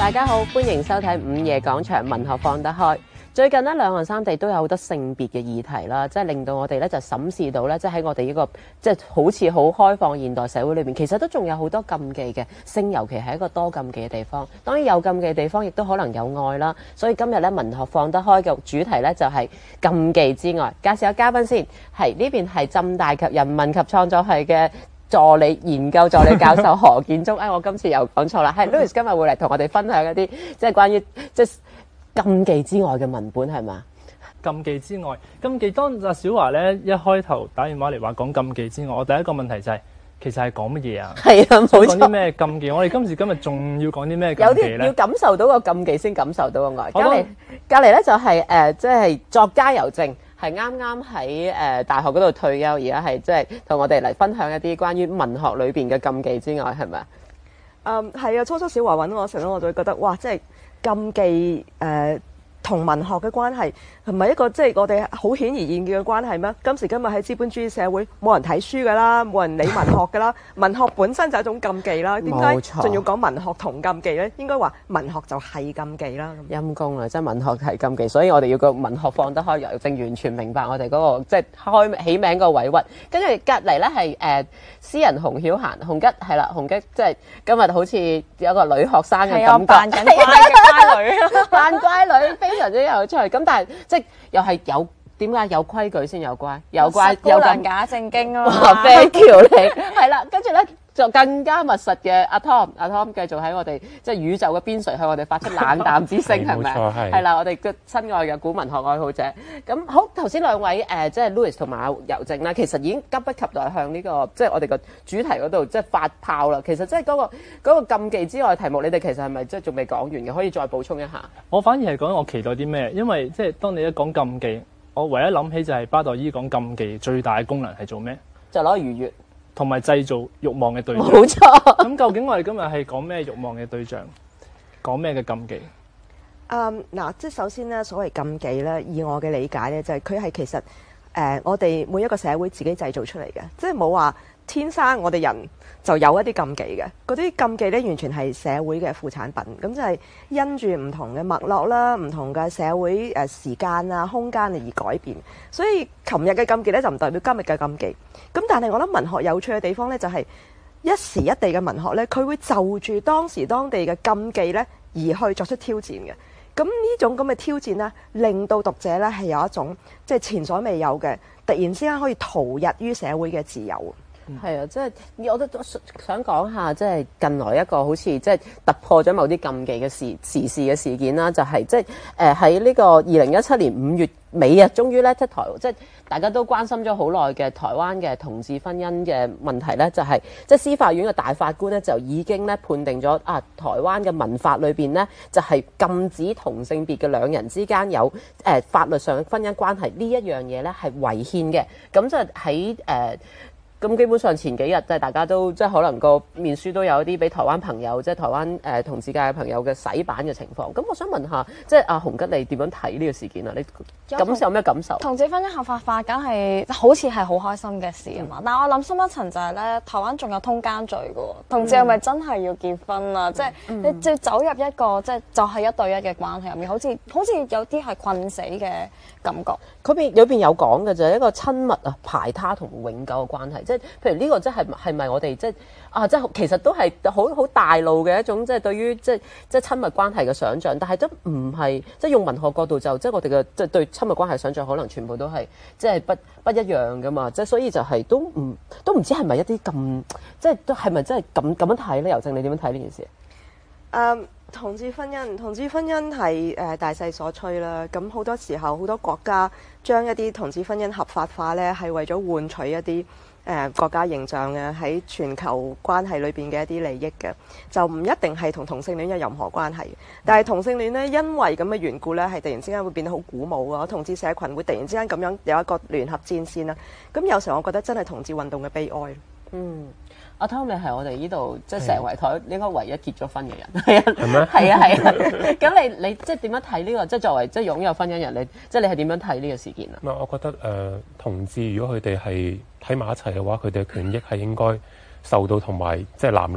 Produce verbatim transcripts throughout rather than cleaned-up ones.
大家好，歡迎收睇午夜廣場文學放得開。最近咧，兩岸三地都有好多性別嘅議題啦，即係令到我哋咧就審視到咧，即係喺我哋呢個即係好似好開放現代社會裏邊，其實都仲有好多禁忌嘅，性尤其係一個多禁忌嘅地方。當然有禁忌嘅地方，亦都可能有愛啦。所以今日咧文學放得開嘅主題咧就係禁忌之愛。介紹下嘉賓先，係呢邊係浸大及人文及創作系嘅助理研究助理教授何建中。哎，我今次又講錯啦，係 Louis 今日會嚟同我哋分享一啲即係關於即係禁忌之外嘅文本係嘛？ 禁忌之外，禁忌當阿小華咧一開頭打電話嚟話講禁忌之外，我第一個問題就係、是、其實係講乜嘢啊？ 係啊，冇錯。 講啲咩禁忌？我哋今時今日仲要講啲咩禁忌咧？ 有啲要感受到個禁忌先感受到個愛。隔離隔離咧就係、是、誒，即、呃、係、就是、作家尤正，係啱啱喺誒大學嗰度退休，而家係即係同我哋嚟分享一啲關於文學裏邊嘅禁忌之愛，係咪啊？ 嗯，係啊，初初小華揾我成日我就會覺得哇，即係禁忌誒同、呃、文學嘅關係係咪一個即係我哋好顯而易見嘅關係咩？今時今日喺資本主義社會，冇人睇書㗎啦，冇人理文學㗎啦，文學本身就係一種禁忌啦。點解仲要講文學同禁忌咧？應該話文學就係禁忌啦。 陰公啦，即係文學係禁忌，所以我哋要個文學放得開，尤正完全明白我哋嗰、那個即係開起名個委屈。跟住隔離咧係誒詩人洪曉嫻，洪吉係啦，洪吉即係今日好似有個女學生嘅感覺， 扮緊乖嘅乖女， 扮乖女非常之有趣。咁但係即係又係有點解有規矩先有乖，有乖有咁假正經啊嘛。Thank you 你係啦，跟住咧就更加密實嘅阿 Tom， 阿 Tom 繼續喺我哋即係宇宙嘅邊陲向我哋發出冷淡之聲，係咪？ 冇錯，係。 係啦，我哋嘅親愛嘅古文學愛好者。咁好，頭先兩位誒、呃，即係 Louis 同埋阿尤正啦，其實已經急不及待向呢、這個即係我哋個主題嗰度即係發炮啦。其實即係嗰、那個那個禁忌之外嘅題目，你哋其實係咪即係仲未講完嘅？可以再補充一下。 我反而係講我期待啲咩，因為即係當你一講禁忌，我唯一諗起就係巴代伊講禁忌最大嘅功能係做咩？ 就攞嚟愉悅。 同埋製造慾望嘅對象。 冇錯。 咁究竟我哋今日係講咩慾望嘅對象？講咩嘅禁忌？ 嗯，嗱，即係首先咧，所謂禁忌咧，以我嘅理解咧，就係佢係其實誒、呃，我哋每一個社會自己製造出嚟嘅，即係冇話天生我哋人就有一啲禁忌嘅。嗰啲禁忌咧，完全係社會嘅副產品，咁就係因住唔同嘅脈絡啦、唔同嘅社會誒時間啊、空間而改變。所以琴日嘅禁忌咧，就唔代表今日嘅禁忌。咁但係我諗文學有趣嘅地方咧，就係一時一地嘅文學咧，佢會就住當時當地嘅禁忌咧而去作出挑戰嘅。咁呢種咁嘅挑戰咧，令到讀者咧係有一種即係前所未有嘅，突然之間可以逃逸於社會嘅自由。 係啊，即係我都想講下，即係近來一個好似即係突破咗某啲禁忌嘅時時事嘅事件啦，就係即係誒喺呢個二零一七年五月尾啊，終於咧即係台即係大家都關心咗好耐嘅台灣嘅同志婚姻嘅問題咧，就係即係司法院嘅大法官咧就已經咧判定咗啊，台灣嘅民法裏邊咧就係禁止同性別嘅兩人之間有誒、呃、法律上嘅婚姻關係呢一樣嘢咧係違憲嘅，咁就喺誒。呃咁基本上前幾日即係大家都即係可能個面書都有一啲俾台灣朋友即係台灣誒、呃、同志界嘅朋友嘅洗版嘅情況。咁我想問下，即係阿洪吉你點樣睇呢個事件啊？你感受有咩感受？ 同志婚姻合法化梗係好似係好開心嘅事啊嘛、嗯。但係我諗深一層就係、是、咧，台灣仲有通姦罪嘅喎。同志係咪真係要結婚啊？嗯、即係你要走入一個即係就係、是、一對一嘅關係入面，好似好似有啲係困死嘅感覺。 佢邊裏邊有講嘅就係一個親密啊排他同永久嘅關係。即係譬如呢個即係係咪我哋即係啊？即係其實都係好好大路嘅一種即係對於即係即係親密關係嘅想像，但係都唔係即係用文學角度就即係我哋嘅即係對親密關係想像可能全部都係即係不不一樣噶嘛。即係所以就係都唔都唔知係咪一啲咁即係都係咪真係咁咁樣睇咧？尤正你點樣睇呢件事？ 誒、um,。同志婚姻，同志婚姻係誒、呃、大勢所趨啦。咁好多時候，好多國家將一啲同志婚姻合法化呢，係為咗換取一啲誒、呃、國家形象嘅喺全球關係裏邊嘅一啲利益嘅，就唔一定係同同性戀有任何關係。但係同性戀呢，因為咁嘅緣故呢，係突然之間會變得好鼓舞啊！同志社群會突然之間咁樣有一個聯合戰線啦。咁有時候我覺得真係同志運動嘅悲哀。嗯。阿 Tom 你係我哋呢度即係成圍台應該唯一結咗婚嘅人，係啊，係咩？係啊係啊。咁你你即係點樣睇呢個？即係作為即係擁有婚姻人，你即係你係點樣睇呢個事件啊？ 唔係，我覺得誒、呃、同志如果佢哋係喺埋一齊嘅話，佢哋嘅權益係應該受到同埋即係男女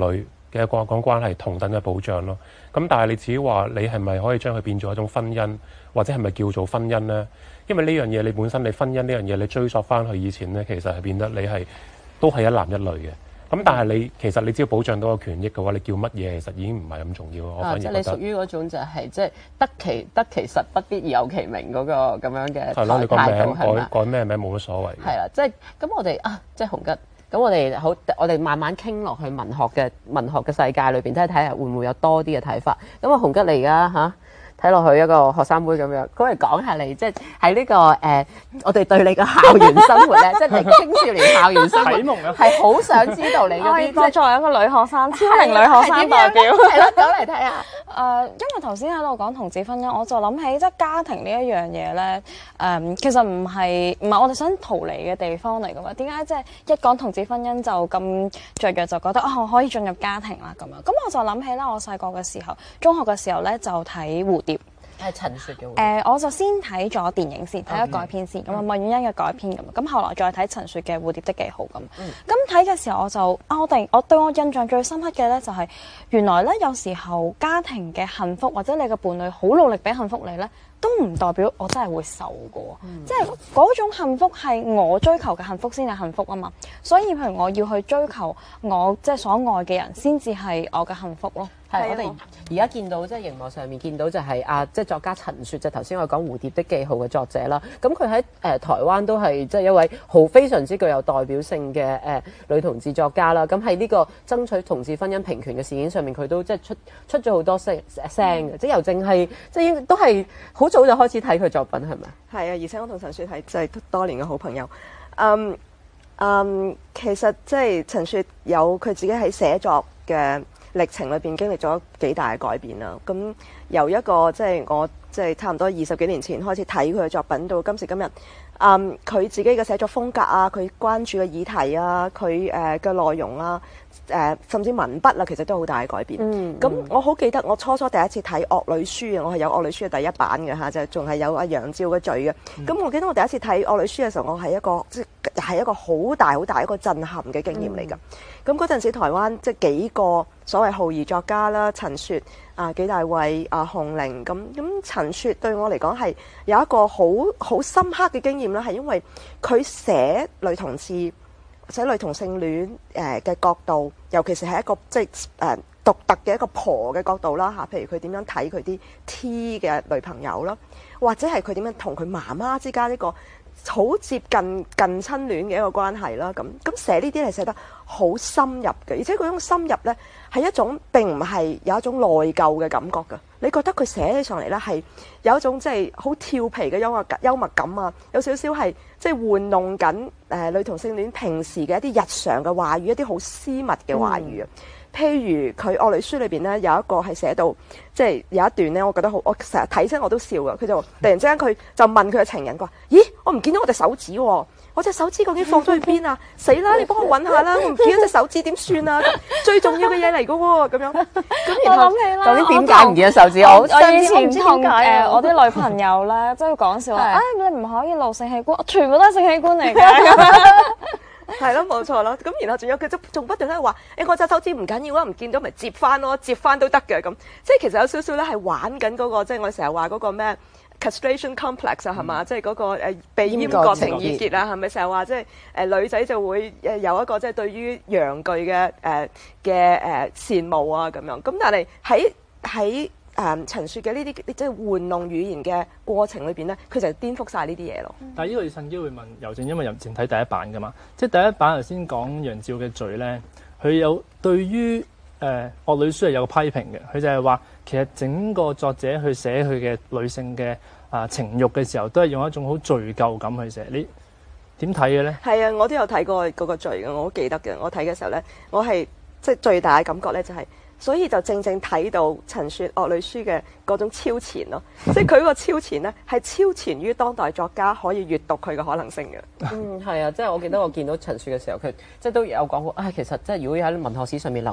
嘅個講關係同等嘅保障咯。咁但係你自己話你係咪可以將佢變做一種婚姻，或者係咪叫做婚姻呢？因為呢樣嘢你本身你婚姻呢樣嘢你追溯翻去以前呢，其實係變得你係都係一男一女嘅。咁但係你其實你只要保障到個權益嘅話，你叫乜嘢其實已經唔係咁重要。我反而覺得即係你屬於嗰種就係即係得其得其實不必而有其名嗰個咁樣嘅係咯，你個名改改改咩名冇乜所謂。 係啦，即係咁我哋啊，即係洪吉，咁我哋好，我哋慢慢傾落去文學嘅文學嘅世界裏邊，睇睇下會唔會有多啲嘅睇法。咁啊，洪吉你而家嚇睇落去一個學生妹咁樣，咁嚟講下你即係喺呢個誒、呃，我哋對你嘅校園生活咧，即係你青少年校園生活， 啟蒙啊， 係好想知道你嗰啲。 我作為一個女學生，超齡女學生代表， 係咯，講嚟睇下。 誒，因為頭先喺度講同志婚姻，我就諗起即係家庭呢一樣嘢咧。誒，其實唔係唔係我哋想逃離嘅地方嚟㗎嘛？點解即係一講同志婚姻就咁雀躍，就覺得啊、哦、可以進入家庭啦咁樣？咁我就諗起啦，我細個嘅時候，中學嘅時候咧就睇蝴蝶。 係陳雪嘅蝴蝶。 誒、呃，我就先睇咗電影先，睇咗改編先，咁啊麥婉欣嘅改編咁，咁後來再睇陳雪嘅蝴蝶的記號咁。咁睇嘅時候我就啊，我突然我對我印象最深刻嘅咧就係、是、原來咧有時候家庭嘅幸福或者你嘅伴侶好努力俾幸福你咧，都唔代表我真係會受過，嗯、即係嗰種幸福係我追求嘅幸福先係幸福啊嘛。所以譬如我要去追求我即係所愛嘅人，先至係我嘅幸福咯。 係，我哋而家見到即係熒幕上面見到就係啊，即係作家陳雪，就頭先我講《蝴蝶的記號》嘅作者啦。咁佢喺誒台灣都係即係一位好非常之具有代表性嘅誒、呃、女同志作家啦。咁喺呢個爭取同志婚姻平權嘅事件上面，佢都即係出出咗好多聲聲嘅，即係由淨係即係都係好早就開始睇佢作品，係咪？ 係啊，而且我同陳雪係即係多年嘅好朋友。嗯嗯，其實即係陳雪有佢自己喺寫作嘅歷程裏邊經歷咗幾大嘅改變啦。咁由一個即係我即係差唔多二十幾年前開始睇佢嘅作品，到今時今日，嗯，佢自己嘅寫作風格啊，佢關注嘅議題啊，佢誒嘅內容啊，誒、呃、甚至文筆啊，其實都好大嘅改變。咁、嗯、我好記得我初初第一次睇《惡女書》啊，我係有《惡女書》嘅第一版嘅嚇，就仲係有阿楊照嘅序嘅。咁、嗯、我記得我第一次睇《惡女書》嘅時候，我係一個即係一個好大好大一個震撼嘅經驗嚟㗎。咁嗰陣時台灣即係幾個所謂好兒作家啦，陳雪啊、紀大衛啊、洪玲咁。咁陳雪對我嚟講係有一個好好深刻嘅經驗啦，係因為佢寫女同志、寫女同性戀誒嘅角度，尤其是係一個即係誒獨特嘅一個婆嘅角度啦嚇。譬如佢點樣睇佢啲 T 嘅女朋友啦，或者係佢點樣同佢媽媽之間一個好接近近親戀嘅一個關係啦。咁咁寫呢啲係寫得好深入嘅，而且嗰種深入呢係一種並唔係有一種內疚嘅感覺㗎。你覺得佢寫起上嚟呢係有一種即係好調皮嘅幽默幽默感啊，有少少係即係玩弄緊誒、呃、女同性戀平時嘅一啲日常嘅話語，一啲好私密嘅話語啊。嗯、譬如佢《惡女書》裏邊呢有一個係寫到即係有一段呢，我覺得好，我成日睇親我都笑㗎。佢就突然之間佢就問佢嘅情人話：咦，我唔見到我隻手指喎、哦！我隻手指究竟放咗去邊啊？死啦！你幫我揾下啦！我唔見咗隻手指點算啊？最重要嘅嘢嚟㗎喎，咁樣。咁然後我諗起啦， 究竟點解唔見咗手指？我我以前同誒我啲女朋友咧，即係講笑話，啊你唔可以露性器官，全部都係性器官嚟㗎。 係咯，冇錯啦。咁然後仲有佢仲不斷喺度話：誒我隻手指唔緊要啊，唔見到咪接翻咯，接翻都得嘅咁。即係其實有少少咧係玩緊嗰個，即係我成日話嗰個咩？castration complex 啊，係嘛？即係嗰個誒被閹割情意結啊，係咪成日話即係誒女仔就會誒有一個即係對於陽具嘅誒嘅誒羨慕啊咁樣。咁但係喺喺誒陳雪嘅呢啲即係玩弄語言嘅過程裏邊咧，佢就顛覆晒呢啲嘢咯。 但係呢個要趁機會問尤靜，因為尤靜睇第一版㗎嘛，即係第一版頭先講楊照嘅序咧，佢有對於誒《惡女書》係有個批評嘅，佢就係話其實整個作者去寫佢嘅女性嘅啊情慾嘅時候，都係用一種好罪疚感去寫。你點睇嘅咧？係啊，我都有睇過嗰個序嘅，我好記得嘅。我睇嘅時候咧，我係即係最大嘅感覺咧、就係，就係所以就正正睇到陳雪《惡女書》嘅嗰種超前咯。即係佢個超前咧，係超前於當代作家可以閱讀佢嘅可能性嘅。 嗯，係啊，即係我記得我見到陳雪嘅時候，佢即係都有講過啊。其實即係如果喺文學史上面留名，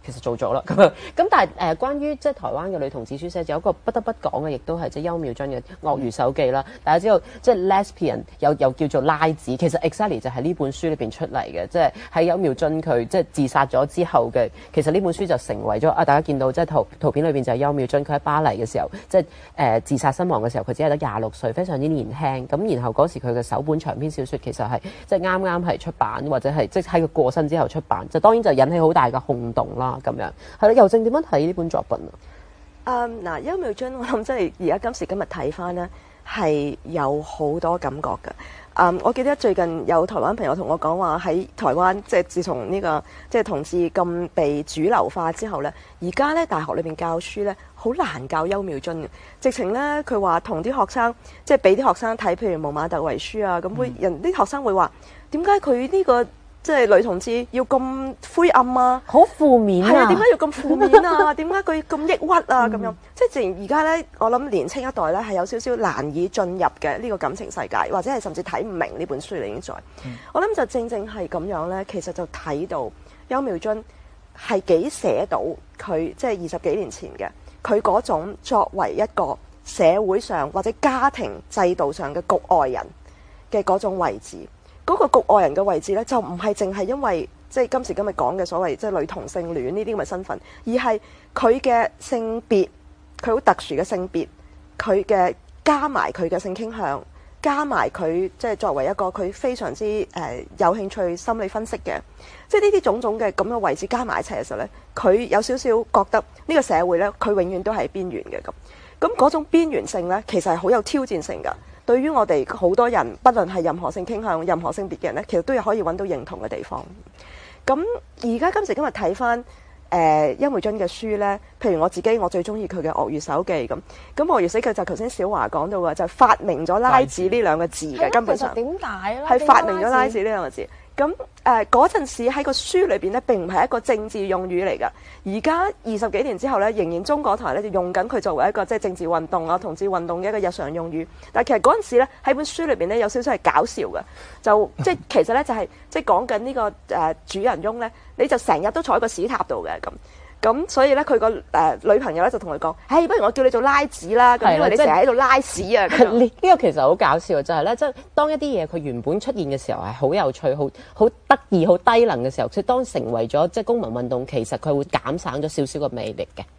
其實做咗啦咁樣。咁但係誒、呃，關於即係台灣嘅女同志書寫，有一個不得不講嘅，亦都係即係邱妙津嘅《鱷魚手記》啦。大家知道即係 lesbian 又又叫做拉子，其實 exactly 就係呢本書裏邊出嚟嘅，即係喺邱妙津佢即係自殺咗之後嘅，其實呢本書就成為咗啊！大家見到即係圖圖片裏邊就係邱妙津佢喺巴黎嘅時候，即係誒、呃、自殺身亡嘅時候，佢只係得廿六歲，非常之年輕。咁然後嗰時佢嘅首本長篇小説其實係即係啱啱係出版，或者係即係喺佢過身之後出版，就當然就引起好大嘅轟動啦。咁樣係啦，尤正點樣睇呢本作品啊？ 誒嗱，邱妙津我諗真係而家今時今日睇翻呢，係有好多感覺嘅。Um, 我記得最近有台灣朋友同我講話，喺台灣即係自從呢、這個即係同志咁被主流化之後呢，而家呢大學裏邊教書呢，好難教邱妙津嘅。直情呢，佢話同啲學生即係俾啲學生睇，譬如《蒙馬特遺書》啊，咁會、嗯、人啲學生會話點解佢呢個即係女同志要咁灰暗啊？ 好負面啊！ 係啊，點解要咁負面啊？點解佢咁抑鬱啊？咁、嗯、樣即係自然而家咧，我諗年青一代咧係有少少難以進入嘅呢個感情世界，或者係甚至睇唔明呢本書嚟已經在。嗯、我諗就正正係咁樣咧，其實就睇到邱妙津係幾寫到佢即係二十幾年前嘅佢嗰種作為一個社會上或者家庭制度上嘅局外人嘅嗰種位置。嗰個局外人嘅位置咧，就唔係淨係因為即係今時今日講嘅所謂即係女同性戀呢啲咁嘅身份，而係佢嘅性別，佢好特殊嘅性別，佢嘅加埋佢嘅性傾向，加埋佢即係作為一個佢非常之誒、呃、有興趣心理分析嘅，即係呢啲種種嘅咁嘅位置加埋一齊嘅時候咧，佢有少少覺得呢個社會咧，佢永遠都係邊緣嘅咁。咁嗰種邊緣性咧，其實係好有挑戰性㗎。對於我哋好多人，不論係任何性傾向、任何性別嘅人咧，其實都有可以揾到認同嘅地方。咁而家今時今日睇翻誒邱妙津嘅書咧，譬如我自己，我最中意佢嘅《鱷魚手記》咁。咁《鱷魚手記》就頭先小華講到嘅，就係、發明咗拉子呢兩個字嘅，根本上點解咧？ 係發明咗拉子呢兩個字。咁誒嗰陣時喺個書裏邊咧，並唔係一個政治用語嚟㗎。而家二十幾年之後咧，仍然中港台咧就用緊佢作為一個即係政治運動啊、同志運動嘅一個日常用語。但係其實嗰陣時咧喺本書裏邊咧有少少係搞笑嘅，就即係其實咧就係、是、即係講緊呢個誒、呃、主人翁咧，你就成日都坐喺個屎塔度嘅咁。咁所以咧，佢個誒女朋友咧就同佢講：，唉，不如我叫你做拉子啦，咁因為你成日喺度拉屎啊！呢呢個其實好搞笑，就係咧，即係當一啲嘢佢原本出現嘅時候係好有趣、好好得意、好低能嘅時候，即係當成為咗即係公民運動，其實佢會減省咗少少個魅力嘅。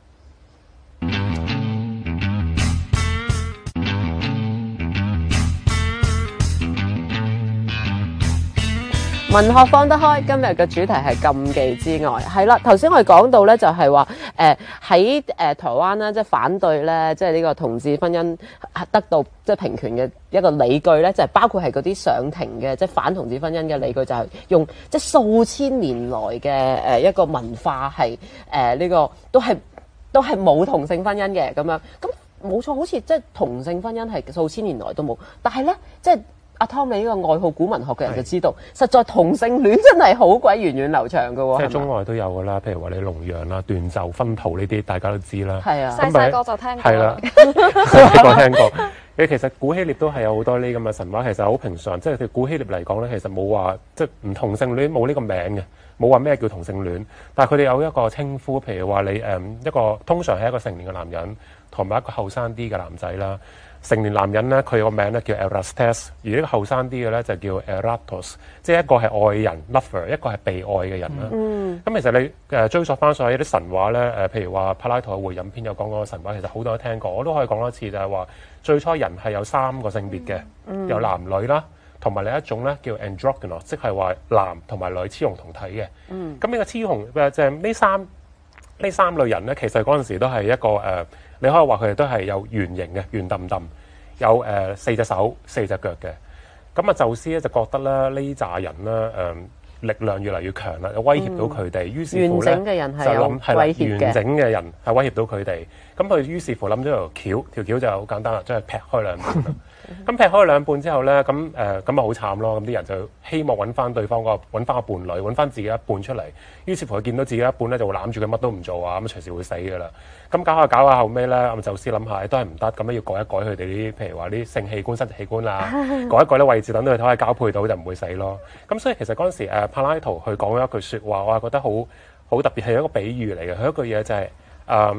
文學放得開，今日嘅主題係禁忌之愛，係啦。頭先我哋講到咧，就係話誒喺誒台灣咧，即係反對咧，即係呢個同志婚姻得到即係平權嘅一個理據咧，就係、是、包括係嗰啲上庭嘅即係反同志婚姻嘅理據，就係用即係數千年來嘅誒一個文化係誒呢個都係都係冇同性婚姻嘅咁樣。咁冇錯，好似即係同性婚姻係數千年來都冇，但係咧即係。阿 Tom，你呢個愛好古文學嘅人就知道，實在同性戀真係好鬼源遠流長嘅喎。 即係中外都有㗎啦，譬如話你龍陽啦、斷袖分桃呢啲，大家都知啦。 係啊， 細細個就聽過。 係啦，細細個聽過。你其實古希臘都係有好多呢咁嘅神話，其實好平常。即係對古希臘嚟講咧，其實冇話即係唔同性戀冇呢個名嘅，冇話咩叫同性戀。但係佢哋有一個稱呼，譬如話你誒一個通常係一個成年嘅男人，同埋一個後生啲嘅男仔啦。成年男人咧，佢個名咧叫 Erastes，而呢個後生啲嘅咧就叫 Eratos，即係一個係愛人 lover，一個係被愛嘅人啦。咁、嗯、其實你誒、呃、追溯翻上去一啲神話咧，誒、呃、譬如話柏拉圖嘅會飲篇有講過神話，其實好多都聽過，我都可以講多次，就係話最初人係有三個性別嘅，嗯、有男女啦，同埋另一種咧叫 androgynous，即係話男同埋女雌雄同體嘅。咁呢、嗯、個雌雄誒即係呢三呢三類人咧，其實嗰陣時都係一個誒。呃你可以話佢哋都係有圓形嘅，圓揼揼，有誒、呃、四隻手、四隻腳嘅。咁啊，宙斯咧就覺得咧呢紮人咧誒、呃、力量越嚟越強啦，威脅到佢哋。嗯、於是乎咧就諗係啦，完整嘅人係威脅到佢哋。咁佢於是乎諗咗條橋，條橋就好簡單啦，即係劈開兩半啦。咁劈開兩半之後咧，咁誒咁啊好慘咯。咁啲人就希望揾翻對方個揾翻個伴侶，揾翻自己一半出嚟。於是乎佢見到自己一半咧，就會攬住佢乜都唔做啊，咁隨時會死噶啦。咁搞下搞下後尾咧，咁宙斯諗下都係唔得，咁樣要改一改佢哋啲，譬如話啲性器官、生殖器官啊，改一改啲位置，等到佢可以交配到就唔會死咯。咁所以其實嗰陣時誒柏拉圖佢講咗一句説話，我係覺得好好好特別，係一個比喻嚟嘅。佢一句嘢就係誒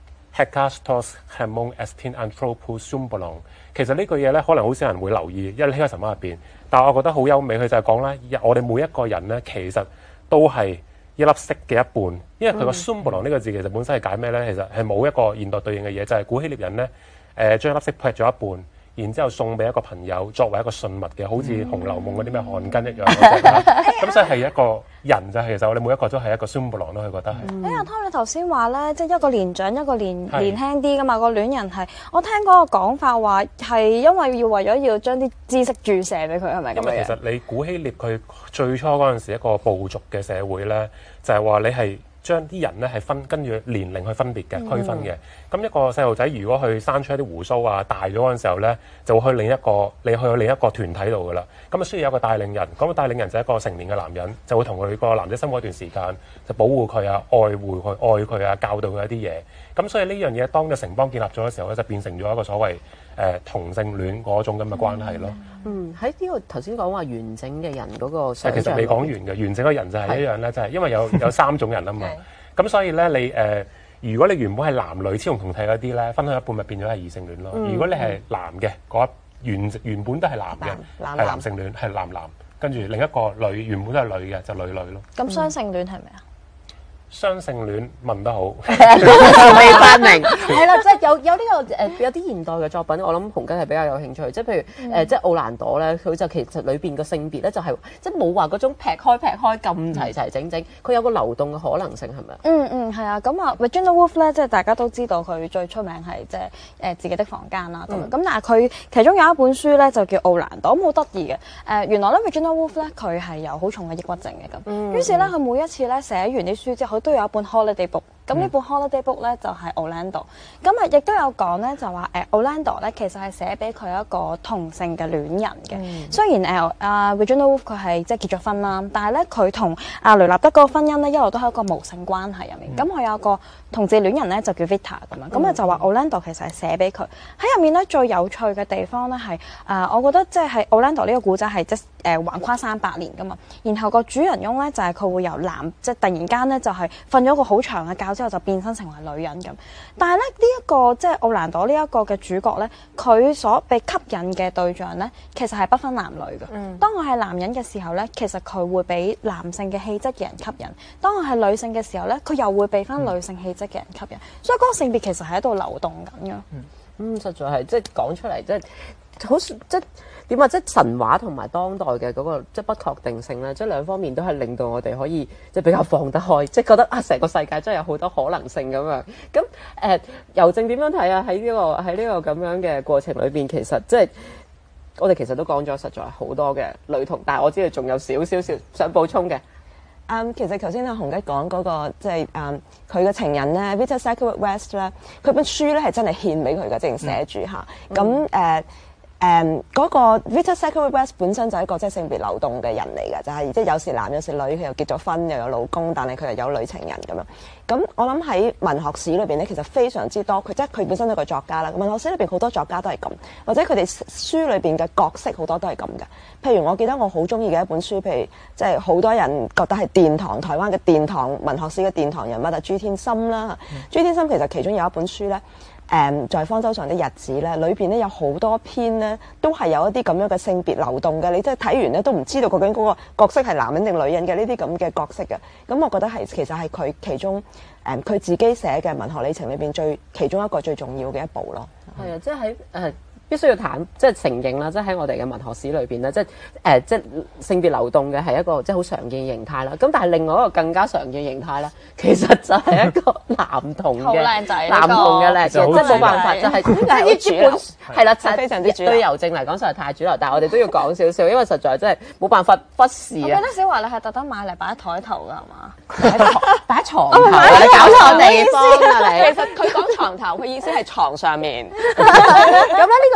Hekastos hemon estin anthropos symbolon。其實呢句嘢咧，可能好少人會留意，因為呢個神話入邊。但係我覺得好優美，佢就係講咧，我哋每一個人咧，其實都係一粒色嘅一半。因為佢個 symbolon 呢個字其實本身係解咩咧？其實係冇一個現代對應嘅嘢，就係、是、古希臘人咧，誒、呃、將粒色劈咗一半。然之後送俾一個朋友作為一個信物嘅，好似《紅樓夢》嗰啲咩汗巾一樣嗰隻啦。咁所以係一個人就係其實我哋每一個都係一個 symbol 咯，佢覺得係。 哎呀，Tom 你頭先話咧，即係一個年長一個年年輕啲噶嘛，個戀人係我聽嗰個講法話係因為要為咗要將啲知識注射俾佢，係咪咁樣？ 因為其實你古希臘佢最初嗰陣時一個部族嘅社會咧，就係話你係。將啲人咧係分跟住年齡去分別嘅、嗯、區分嘅。咁一個細路仔如果去生出一啲胡鬚啊，大咗嗰陣時候咧，就會去另一個你去另一個團體度噶啦。咁啊需要有一個帶領人，咁個帶領人就係一個成年嘅男人，就會同佢個男仔生活一段時間，就保護佢啊、愛護佢、愛佢啊、教導佢一啲嘢。咁所以呢樣嘢當個城邦建立咗嘅時候咧，就變成咗一個所謂誒、呃、同性戀嗰種咁嘅關係咯。 嗯，喺呢個頭先講話完整嘅人嗰個想像， 其實未講完嘅完整嘅人就係一樣咧，就係因為有有三種人啊嘛。咁所以咧，你誒、呃，如果你原本係男女雌雄同體嗰啲咧，分開一半咪變咗係異性戀咯。嗯、如果你係男嘅嗰一原原本都係男嘅，係男，男性戀，係男男，跟住另一個女原本都係女嘅，就女女咯。 咁雙性戀係咪啊？ 雙性戀問得好， 未發明係啦，即係有有呢、這個誒、呃、有啲現代嘅作品，我諗洪吉係比較有興趣，即係譬如誒、嗯呃、即係奧蘭朵咧，佢就其實裏邊個性別咧就係、是、即係冇話嗰種劈開劈開咁齊齊整整，佢、嗯、有個流動嘅可能性係咪？ 嗯嗯係啊，咁啊 Virginia Woolf 咧，即係大家都知道佢最出名係即係誒自己的房間啦咁樣，咁、嗯、但係佢其中有一本書咧就叫奧蘭朵，咁好得意嘅誒，原來咧 Virginia Woolf 咧佢係有好重嘅抑鬱症嘅咁，嗯、於是咧佢每一次咧寫完啲書之後，佢都有一本 holiday book。咁呢本 holiday book 咧就係 Orlando，咁啊亦都有講咧就話誒 Orlando 咧其實係寫俾佢一個同性嘅戀人嘅。嗯、雖然誒阿 Virginia Woolf 佢係即係結咗婚啦，但係咧佢同阿雷納德嗰個婚姻咧一路都係一個無性關係入面。咁佢、嗯、有個同志戀人咧就叫 Vita 咁樣，咁啊、嗯、就話 Orlando 其實係寫俾佢喺入面咧最有趣嘅地方咧係誒我覺得即係 Orlando 呢個故仔係即係誒橫跨三百年噶嘛。然後個主人翁咧就係、是、佢會由男即係突然間咧就係瞓咗個好長嘅覺之後就變身成為女人咁，但係咧呢一、這個即係奧蘭朵呢一個嘅主角咧，佢所被吸引嘅對象咧，其實係不分男女嘅。嗯、當我係男人嘅時候咧，其實佢會俾男性嘅氣質嘅人吸引；當我係女性嘅時候咧，佢又會俾翻女性氣質嘅人吸引。嗯、所以嗰個性別其實係喺度流動緊嘅。 嗯，嗯，實在係即係講出嚟，即係好即係點啊！即係神話同埋當代嘅嗰、那個即係不確定性咧，即係兩方面都係令到我哋可以即係比較放得開，即係覺得啊，成個世界真係有好多可能性咁樣。咁誒，郵政點樣睇啊？喺呢、這個喺呢個咁樣嘅過程裏邊，其實即係我哋其實都講咗實在好多嘅女同，但係我知道仲有少少少想補充嘅。 嗯，um, 其實頭先阿洪吉講嗰個即係誒佢嘅情人咧 Victor Sackville-West 咧，佢本書咧係真係獻俾佢嘅，直情寫住嚇。咁誒誒嗰個 Victor Sackville-West 本身就係一個即係性別流動嘅人嚟嘅，就係即係有時男有時女，佢又結咗婚又有老公，但係佢又有女情人咁樣。咁我諗喺文學史裏邊咧，其實非常之多。佢即係佢本身係一個作家啦。文學史裏邊好多作家都係咁，或者佢哋書裏邊嘅角色好多都係咁嘅。譬如我記得我好中意嘅一本書，譬如即係好多人覺得係殿堂台灣嘅殿堂文學史嘅殿堂人物就朱天心啦。嗯、朱天心其實其中有一本書咧，誒、嗯、在方舟上的日子咧，裏邊咧有好多篇咧都係有一啲咁樣嘅性別流動嘅。你即係睇完咧都唔知道究竟嗰個角色係男人定女人嘅呢啲咁嘅角色嘅。咁我覺得係其實係佢其中。誒佢、嗯、自己寫嘅文學里程裏邊最其中一個最重要嘅一步咯。 係啊，即係喺誒必須要坦即係承認啦，即係喺我哋嘅文學史裏邊咧，即係誒、呃、即係性別流動嘅係一個即係好常見嘅形態啦。咁但係另外一個更加常見嘅形態咧，其實就係一個男同嘅好靚仔，男同嘅靚，即係冇辦法，就係點解呢本係啦，係非常之主流。對郵政嚟講實在太主流，但係我哋都要講少少，因為實在真係冇辦法忽視啊。 我記得小華你係特登買嚟擺喺台頭㗎係嘛？ 擺喺床頭，你搞錯地方啊你！ 其實佢講床頭，佢意思係床上面。 咁咧呢個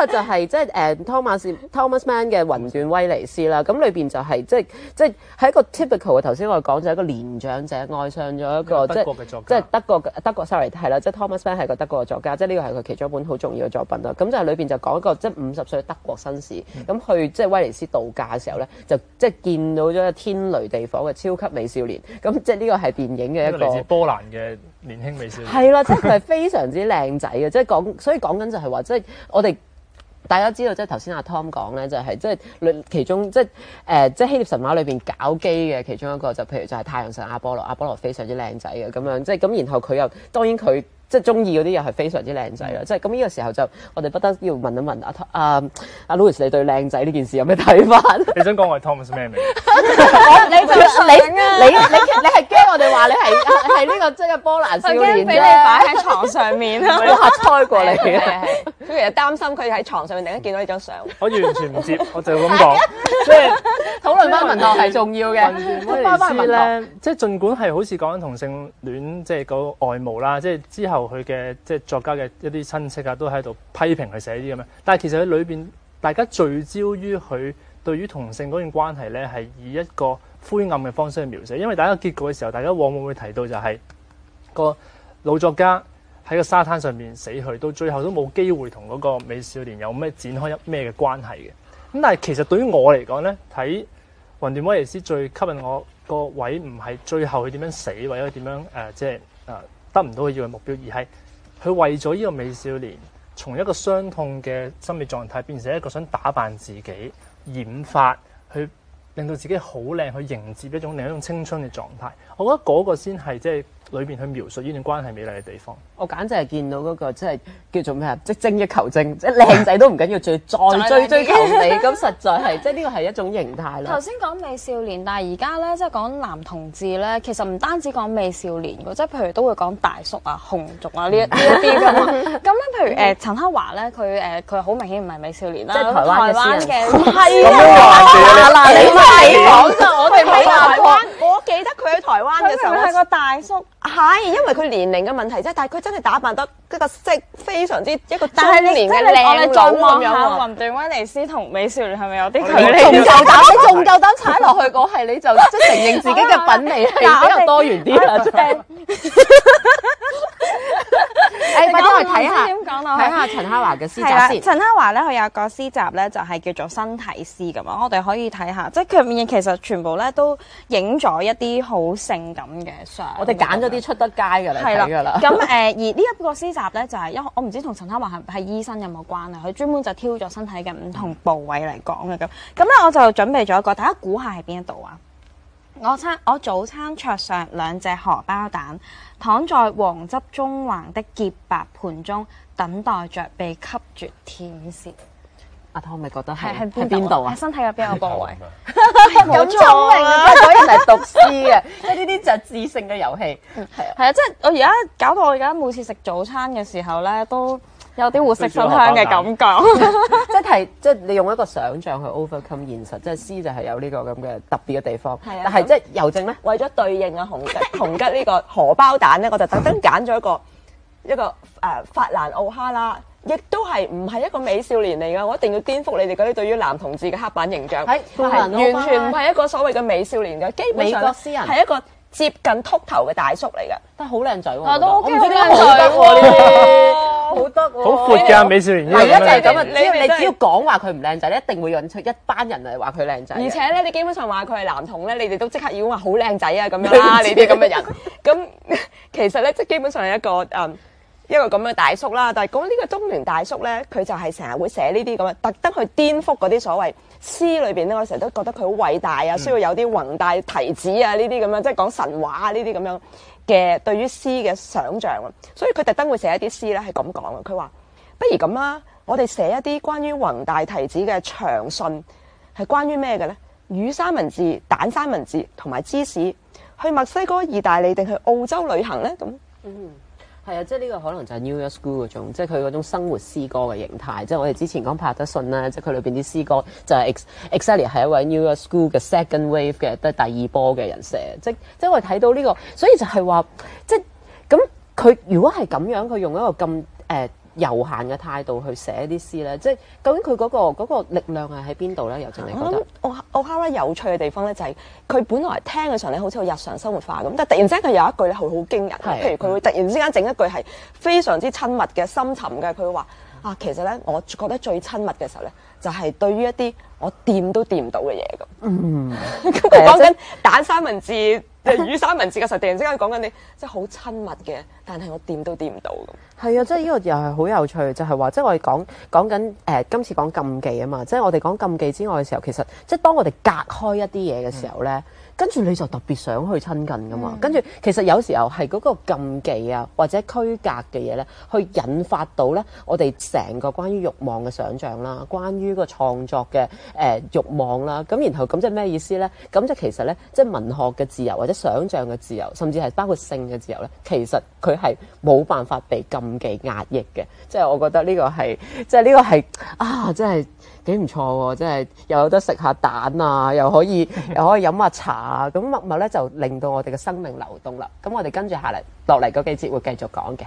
個就係即係誒 Thomas Thomas Mann 嘅雲斷威尼斯啦。咁裏邊就係即係即係係一個 typical 嘅，頭先我講就係一個年長者愛上咗一個即係即係德國嘅德國 sorry 係啦，即係 Thomas Mann 係個德國嘅作家，即係呢個係佢其中一本好重要嘅作品啦。咁就係裏邊就講一個即係五十歲德國紳士，咁、嗯、去即係威尼斯度假嘅時候咧，就即係見到咗天雷地火嘅超級美少年。咁即係呢個係電影嘅一個嚟自波蘭嘅年輕美少年。 係啦，即係佢係非常之靚仔嘅，即係講，所以講緊就係話，即係我哋。大家知道即係頭先阿 Tom 講咧，就係即係其中即係誒即係希臘神話裏邊搞基嘅其中一個，就譬如就係太陽神阿波羅，阿波羅非常之靚仔嘅咁樣，即係咁然後佢又當然佢即係中意嗰啲又係非常之靚仔啦，即係咁呢個時候就我哋不得要問一問阿阿阿 Louis 你對靚仔呢件事有咩睇法？ 你想講我係 Thomas Mann 未？ 你就想你你你你係驚我哋話你係係呢個即係波蘭少年啫， 俾你擺喺床上面啊！ 我嚇猜過你嘅。 佢其實擔心佢喺床上面突然間見到呢張相。 我完全唔接，我就咁講，即係討論翻文學係重要嘅。 威尼斯咧，即係儘管係好似講緊同性戀，即係個外貌啦，即係之後佢嘅即係作家嘅一啲親戚啊，都喺度批評佢寫啲咁樣。但係其實佢裏邊大家聚焦於佢對於同性嗰段關係咧，係以一個灰暗嘅方式去描寫。因為大家結局嘅時候，大家往往會提到就係個老作家喺個沙灘上面死去，到最後都冇機會同嗰個美少年有咩展開一咩嘅關係嘅。咁但係其實對於我嚟講咧，睇《雲斷威尼斯》最吸引我個位唔係最後佢點樣死，或者佢點樣誒、呃、即係誒、呃、得唔到佢要嘅目標，而係佢為咗呢個美少年從一個傷痛嘅心理狀態變成一個想打扮自己、染髮去令到自己好靚，去迎接一種另一種青春嘅狀態。我覺得嗰個先係即係裏邊去描述呢段關係美麗嘅地方。 我簡直係見到嗰、那個即係叫做咩啊？即精益求精，即係靚仔都唔緊要，最再追追求美，咁實在係即係呢個係一種形態啦。 頭先講美少年，但係而家咧即係講男同志咧，其實唔單止講美少年嘅，即係譬如都會講大叔啊、紅族啊呢一呢一啲噶嘛。咁咧，譬如誒、呃、陳克華咧，佢誒佢好明顯唔係美少年啦， 即係台灣嘅。 唔係啊！ 嗱，你咪講就我哋喺冇台灣，我記得佢喺台灣嘅時候， 佢係個大叔。 係，因為佢年齡嘅問題啫，但係佢真係打扮得一個即係非常之一個中但係你年嘅即係我哋再靚佬望下咁樣喎。 雲斷威尼斯同美少年係咪有啲距你離？ 仲夠膽，你仲夠膽踩落去嗰係，你就即係承認自己嘅品味係比較多元啲啦。誒，快啲去睇下， 點講啊？ 睇下陳克華嘅詩係啦， 集先。 陳克華咧，佢有個詩集咧，就係叫做身體詩咁啊。我哋可以睇下，即係佢入面其實全部咧都影咗一啲好性感嘅相。 我哋揀咗啲出得街嘅嚟睇㗎啦。 咁誒、呃，而呢一個詩集咧，就係、是、因為我唔知同陳克華係係醫生有冇關係，佢專門就挑咗身體嘅唔同部位嚟講嘅咁。咁咧，我就準備咗一個，大家估下係邊一度啊？我餐我早餐桌上兩隻荷包蛋，躺在黃汁中橫的潔白盤中，等待着被吸絕甜舌。 阿湯咪覺得係係係邊度啊？ 喺身體嘅邊個部位？ 咁聰明啊！嗰人係讀詩嘅，即係呢啲就係智性嘅遊戲。係啊， 係啊，即係我而家搞到我而家每次食早餐嘅時候咧，都有啲活色生香嘅感覺。 即係即係你用一個想像去 overcome 現實，即係詩就係有呢個咁嘅特別嘅地方。 係啊但係即係郵政咧， 為咗對應啊紅吉紅吉呢個荷包蛋咧，我就特登揀咗一個一個誒、呃、法蘭奧哈拉。亦都係唔係一個美少年嚟㗎，我一定要顛覆你哋嗰啲對於男同志嘅刻板形象，係完全唔係一個所謂嘅美少年嘅，基本上係一個接近禿頭嘅大叔嚟㗎， 但係好靚仔喎， 啊都 OK 好靚仔喎， 好得喎， 好闊㗎美少年。 係啊，就係咁啊！只要你只要講話佢唔靚仔，你一定會引出一班人嚟話佢靚仔。 而且咧，你基本上話佢係男童咧，你哋都即刻已經話好靚仔啊咁樣啦，你啲咁嘅人。咁其實咧，即係基本上係一個誒。一個咁嘅大叔啦，但係講呢個中年大叔咧，佢就係成日會寫呢啲咁嘅，特登去顛覆嗰啲所謂詩裏邊咧，我成日都覺得佢好偉大啊，需要有啲宏大提子啊呢啲咁樣，即係講神話啊呢啲咁樣嘅對於詩嘅想像啊，所以佢特登會寫一啲詩咧係咁講嘅，佢話不如咁啦，我哋寫一啲關於宏大提子嘅長信，係關於咩嘅咧？魚三文治、蛋三文治同埋芝士，去墨西哥、意大利定去澳洲旅行咧？咁嗯。係啊，即係呢個可能就係 New York School 嗰種，即係佢嗰種生活詩歌嘅形態。即係我哋之前講帕特遜啦，即係佢裏邊啲詩歌就係 exactly 係一位 New York School 嘅 second wave 嘅，都係第二波嘅人寫。即即係我哋睇到呢個，所以就係話，即係咁佢如果係咁樣，佢用一個咁誒悠閒嘅態度去寫啲詩咧？即係究竟佢嗰、嗰個嗰個力量係喺邊度咧？尤靜你覺得？ 我諗奧哈拉有趣嘅地方咧，就係佢本來聽嘅時候咧，好似好日常生活化咁，但係突然之間佢有一句咧，係好驚人。譬如佢會突然之間整一句係非常之親密嘅、深沉嘅，佢會話啊，其實咧，我覺得最親密嘅時候咧，就係、是、對於一啲我掂都掂唔到嘅嘢咁。嗯，咁佢講緊蛋三文治、魚三文治嘅時候，突然之間講緊你即係好親密嘅，但係我掂都掂唔到咁。 係啊，即係呢個又係好有趣，就係、是、話，即係我哋講講緊誒、呃，今次講禁忌啊嘛，即係我哋講禁忌之外嘅時候，其實即係當我哋隔開一啲嘢嘅時候咧。嗯跟住你就特別想去親近噶嘛，嗯、跟住其實有時候係嗰個禁忌啊或者區隔嘅嘢咧，去引發到咧我哋成個關於慾望嘅想像啦，關於個創作嘅誒慾望啦，咁然後咁即係咩意思咧？咁即係其實咧，即係文學嘅自由或者想像嘅自由，甚至係包括性嘅自由咧，其實佢係冇辦法被禁忌壓抑嘅。即係我覺得呢個係，即係呢個係啊，真係幾唔錯喎！即係又有得食下蛋啊，又可以又可以飲下茶。啊，咁默默咧就令到我哋嘅生命流動啦。咁我哋跟住下嚟落嚟嗰幾節會繼續講嘅。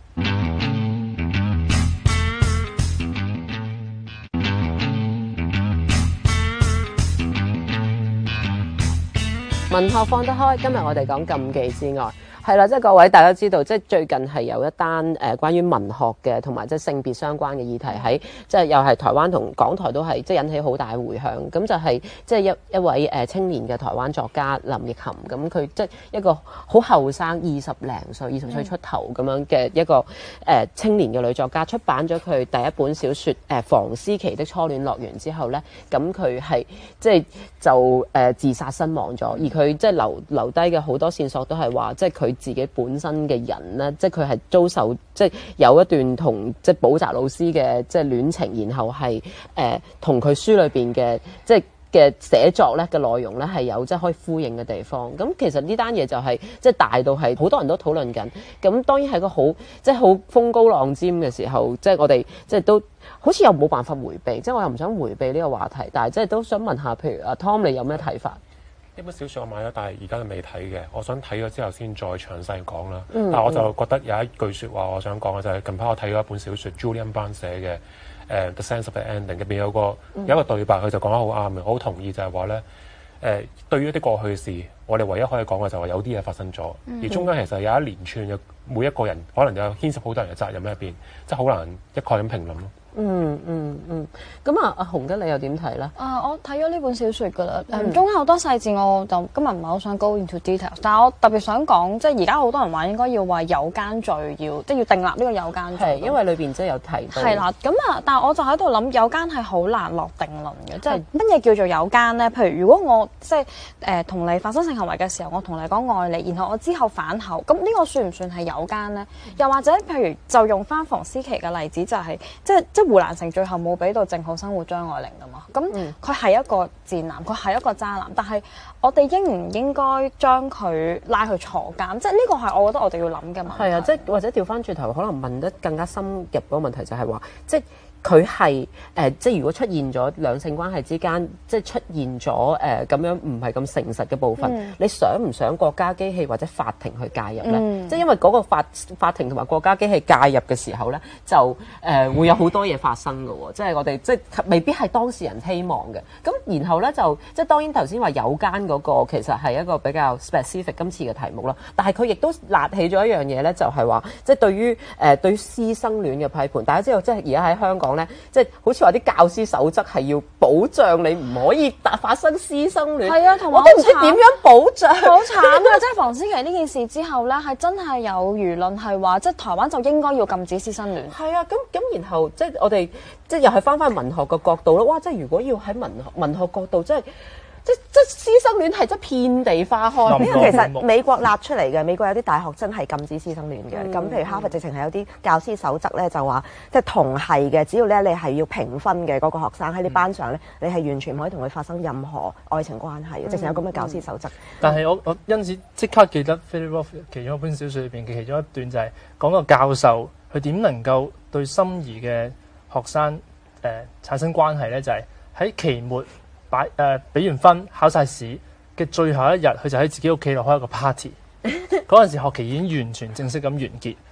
文學放得開，今日我哋講禁忌之外。係啦，即係各位大家知道，即係最近係有一單誒、呃、關於文學嘅同埋即係性別相關嘅議題喺，即係又係台灣同港台都係即係引起好大迴響。咁就係即係一一位誒、呃、青年嘅台灣作家林奕含，咁佢即係一個好後生二十零歲、二十歲出頭咁樣嘅一個誒、呃、青年嘅女作家，出版咗佢第一本小説誒、呃、房思琪的初戀樂園之後咧，咁佢係即係就誒、呃、自殺身亡咗，而佢即係留留低嘅好多線索都係話，即係佢自己本身嘅人咧，即係佢係遭受即係有一段同即係補習老師嘅即係戀情，然後係誒同佢書裏邊嘅即係嘅寫作咧嘅內容咧係有即係可以呼應嘅地方。咁其實呢單嘢就係、是、即係大到係好多人都討論緊。咁當然係個好即係好風高浪尖嘅時候，即係我哋即係都好似又冇辦法迴避，即係我又唔想迴避呢個話題，但係即係都想問下，譬如阿 Tom 你有咩睇法？ 呢本小説我買咗，但係而家都未睇嘅。我想睇咗之後先再詳細講啦。嗯、但係我就覺得有一句説話我想講嘅就係、是、近排我睇咗一本小説 Julian Barnes 寫嘅誒、uh, The Sense of the Ending 入邊有個有一個對白，佢就講得好啱嘅，我好同意就係話咧誒，對於一啲過去嘅事，我哋唯一可以講嘅就係話有啲嘢發生咗，嗯、而中間其實有一連串嘅每一個人可能有牽涉好多人嘅責任喺入邊，即係好難一概咁評論咯。 嗯嗯嗯，咁啊，阿洪吉你又點睇咧？ 啊，我睇咗呢本小説噶啦，誒、嗯、中間好多細節我就今日唔係好想 go into details，但係我特別想講，即係而家好多人話應該要話有奸罪，要即係要訂立呢個有奸罪。係，因為裏邊即係有提到。係啦，咁啊，但係我就喺度諗，有奸係好難落定論嘅，即係乜嘢叫做有奸咧？譬如如果我即係誒同你發生性行為嘅時候，我同你講愛你，然後我之後反口，咁呢個算唔算係有奸咧？又或者譬如就用翻房思琪嘅例子，就係、是、即係即係胡蘭成最後冇俾到正好生活張愛玲㗎嘛，咁佢係一個賤男，佢係一個渣男，但係我哋應唔應該將佢拉去坐監？即係呢個係我覺得我哋要諗嘅問題。係啊，即係或者調翻轉頭，可能問得更加深入嗰個問題就係話，即係。佢係誒，即係如果出現咗兩性關係之間，即係出現咗誒咁樣唔係咁誠實嘅部分，嗯、你想唔想國家機器或者法庭去介入咧？嗯、即係因為嗰個法法庭同埋國家機器介入嘅時候咧，就誒、呃、會有好多嘢發生嘅喎。即係我哋即係未必係當事人希望嘅。咁然後咧就即係當然頭先話有奸嗰個其實係一個比較 specific 今次嘅題目啦。但係佢亦都辣起咗一樣嘢咧，就係、是、話即係對於誒、呃、對於師生戀嘅批判。大家知道即係而家喺香港。即係好似話啲教師守則係要保障你唔可以發生師生戀，係啊，同埋我都唔知點樣保障，好慘啊！即係房思琪呢件事之後咧，係真係有輿論係話，即係台灣就應該要禁止師生戀。係啊，咁咁然後即係我哋即係又係翻翻文學嘅角度咯。哇！即係如果要喺文學文學角度，即係。即即師生戀係真遍地花開，呢個其實美國立出嚟嘅。美國有啲大學真係禁止師生戀嘅。咁、嗯、譬如哈佛直情係有啲教師守則咧，就話即係同係嘅，只要咧你係要評分嘅嗰、那個學生喺你班上咧，嗯、你係完全唔可以同佢發生任何愛情關係嘅。直情、嗯、有咁嘅教師守則。嗯、 但係我我因此即刻記得 Philip Roth 其中一本小説裏邊嘅其中一段就係講個教授佢點能夠對心儀嘅學生誒、呃、產生關係咧，就係、是、喺期末。擺誒俾完分考晒試嘅最後一日，佢就喺自己屋企度開一個 party。嗰陣時學期已經完全正式咁完結，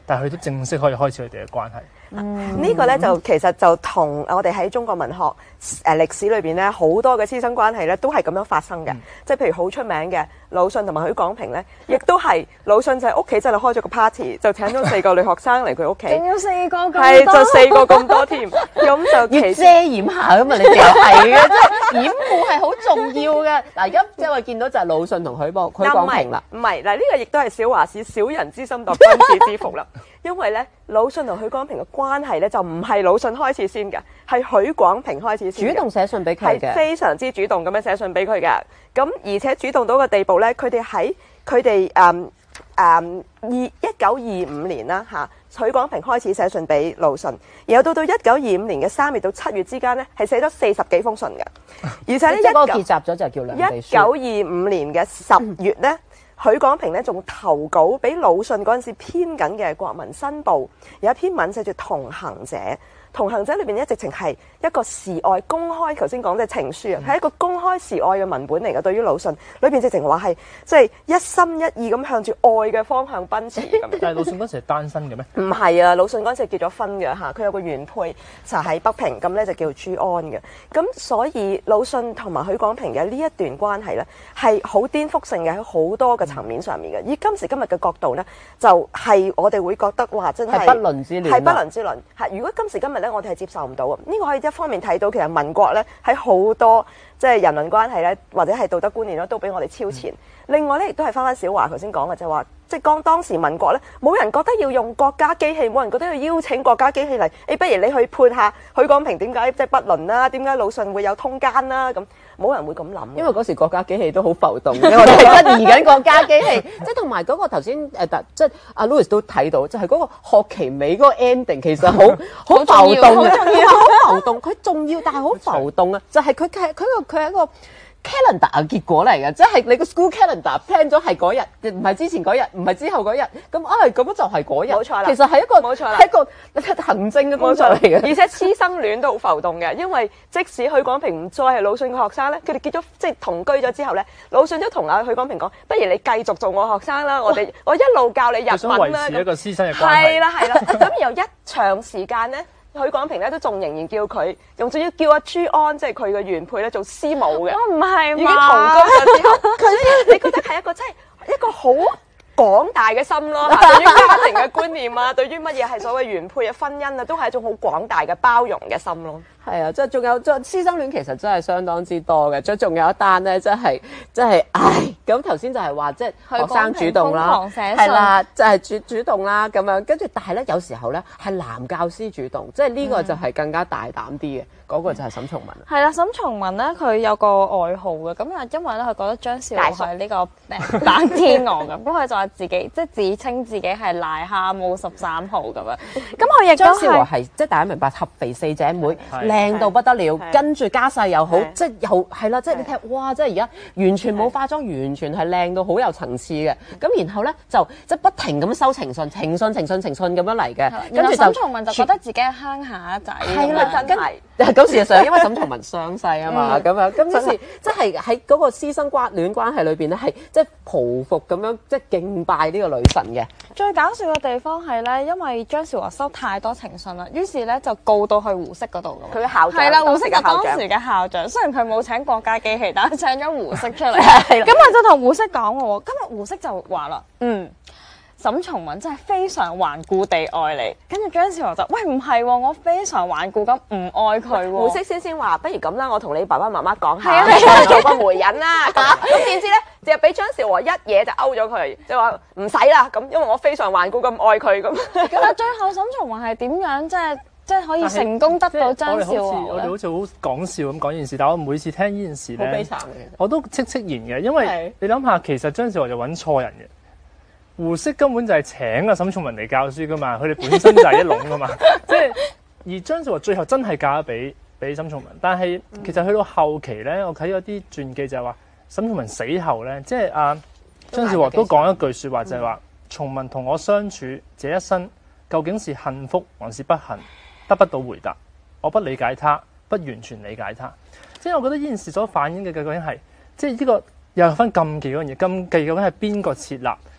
但係佢都正式可以開始佢哋嘅關係。 嗯、呢個咧就其實就同我哋喺中國文學誒、呃、歷史裏邊咧好多嘅師生關係咧都係咁樣發生嘅，嗯、即係譬如好出名嘅魯迅同埋許廣平咧，亦都係魯迅就喺屋企真係開咗個 party， 就請咗四個女學生嚟佢屋企， 仲要四個咁多， 係就四個咁多添，咁就要遮掩下噶嘛，你哋又係嘅，即係掩護係好重要嘅。嗱，而家即係我見到就係魯迅同許博許廣平啦， 唔係嗱，呢個亦都係小華士小人之心度君子之腹啦。因為咧，魯迅同許廣平嘅關係咧就唔係魯迅開始先嘅，係許廣平開始先嘅， 主動寫信俾佢嘅， 係非常之主動咁樣寫信俾佢嘅。咁而且主動到個地步咧，佢哋喺佢哋誒誒二一九二五年啦嚇，許廣平開始寫信俾魯迅，然後到到一九二五年嘅三月到七月之間咧，係寫咗四十幾封信嘅，而且呢， 一個結集咗就叫兩地書。 一九二五年嘅十月咧。許廣平咧仲投稿俾魯迅嗰陣時編緊嘅《國民新報》，有一篇文寫住《同行者》。《同行者》裏邊咧直情係一個示愛公開，頭先講嘅情書啊，係一個公開示愛嘅文本嚟嘅。對於魯迅，裏邊直情話係即係一心一意咁向住愛嘅方向奔馳咁。 但係魯迅嗰時係單身嘅咩？ 唔係啊，魯迅嗰陣時結咗婚嘅嚇，佢有個原配就喺北平，咁咧就叫朱安嘅。咁所以魯迅同埋許廣平嘅呢一段關係咧係好顛覆性嘅，喺好多嘅層面上面嘅。以今時今日嘅角度咧，就係、是、我哋會覺得哇，真係係不倫之戀， 係不倫之戀。係如果今時今日咧，我哋係接受唔到啊！呢、這個可以一方面睇到，其實民國咧喺好多即係人倫關係咧，或者係道德觀念咧，都比我哋超前。嗯、另外咧，亦都係翻翻小華頭先講嘅，就係話，即係當當時民國咧，冇人覺得要用國家機器，冇人覺得要邀請國家機器嚟。誒、欸，不如你去判下許廣平點解即係不倫啦？點解魯迅會有通姦啦？咁冇人會咁諗。 因為嗰時國家機器都好浮動，因為我哋係質疑緊國家機器，即係同埋嗰個頭先誒，即係阿 Louis 都睇到，就係、是、嗰個學期尾嗰個 ending 其實好好浮動嘅，好浮動，佢重要但係好浮動啊！就係佢係佢個佢係一個 calendar 嘅結果嚟嘅，即係你個 school calendar plan 咗係嗰日，唔係之前嗰日，唔係之後嗰日，咁啊咁就係嗰日。 冇錯啦， 其實係一個冇錯啦， 係一個行政嘅工作嚟嘅。 而且師生戀都好浮動嘅，因為即使許廣平唔再係魯迅嘅學生咧，佢哋結咗即係同居咗之後咧，魯迅都同阿許廣平講：不如你繼續做我學生啦，我哋我一路教你日文啦。 想維持一個師生嘅關係。 係啦係啦，咁然後一長時間咧。許廣平咧都仲仍然叫佢，用仲要叫阿朱安，即係佢嘅原配咧做師母嘅。 我唔係已經同居咗之後，佢你覺得係一個真係一個好廣大嘅心咯，對於家庭嘅觀念啊，對於乜嘢係所謂原配嘅婚姻啊，都係一種好廣大嘅包容嘅心咯。 係啊，即係仲有即係師生戀，其實真係相當之多嘅。仲仲有一單咧，真係真係，唉！咁頭先就係話即係學生主動啦，係啦，就係、是、主主動啦咁樣。跟住，但係咧有時候咧係男教師主動，即係呢個就係更加大膽啲嘅。嗰、嗯、個就係沈從文。 係啦，沈從文咧佢有個外號嘅，咁啊因為咧佢覺得張少華係呢個誒單天鵝咁，咁佢就話自己即係自稱自己係癩蛤蟆十三號咁樣。咁佢亦都張少華係即係大家明白合肥四姐妹。靚到不得了，跟住家世又好，即係又係啦，即係你睇，哇！即係而家完全冇化妝，完全係靚到好有層次嘅。咁然後咧就即係不停咁收情信、情信、情信、情信咁樣嚟嘅。跟住沈從文就覺得自己係鄉下仔， 係啦，真係。咁事實上，因為沈從文雙婿啊嘛，咁樣咁於是即係喺嗰個師生關戀關係裏邊咧，係即係匍匐咁樣即係敬拜呢個女神嘅。 最搞笑嘅地方係咧，因為張少華收太多情信啦，於是咧就告到去胡適嗰度㗎。 佢校長係啦，胡適就當時嘅校長，雖然佢冇請國家機器，但係請咗胡適出嚟。咁佢就同胡適講喎，今日胡適就話啦，嗯。沈從文真係非常頑固地愛你，跟住張少華就喂唔係喎，我非常頑固咁唔愛佢喎。 胡適先先話，不如咁啦，我同你爸爸媽媽講下， 係啊， 做個媒人啦。咁點知咧，就俾張少華一嘢就勾咗佢，就話唔使啦，咁因為我非常頑固咁愛佢咁。 咁啊，最後沈從文係點樣即係即係可以成功得到張少華我哋好似好講笑咁講呢件事，但我每次聽呢件事咧， 好悲慘嘅， 我都戚戚然嘅，因為你諗下，其實張少華就揾錯人嘅。胡適根本就係請阿沈從文嚟教書噶嘛，佢哋本身就係一籠噶嘛，即係而張少華最後真係嫁咗俾俾沈從文，但係其實去到後期咧，我睇咗啲傳記就係話沈從文死後咧，即係阿張少華都講一句説話就係話：從文同我相處這一生究竟是幸福還是不幸，得不到回答。我不理解他，不完全理解他。即係我覺得呢件事所反映嘅究竟係即係呢個又分禁忌嗰樣嘢，禁忌究竟係邊個設立？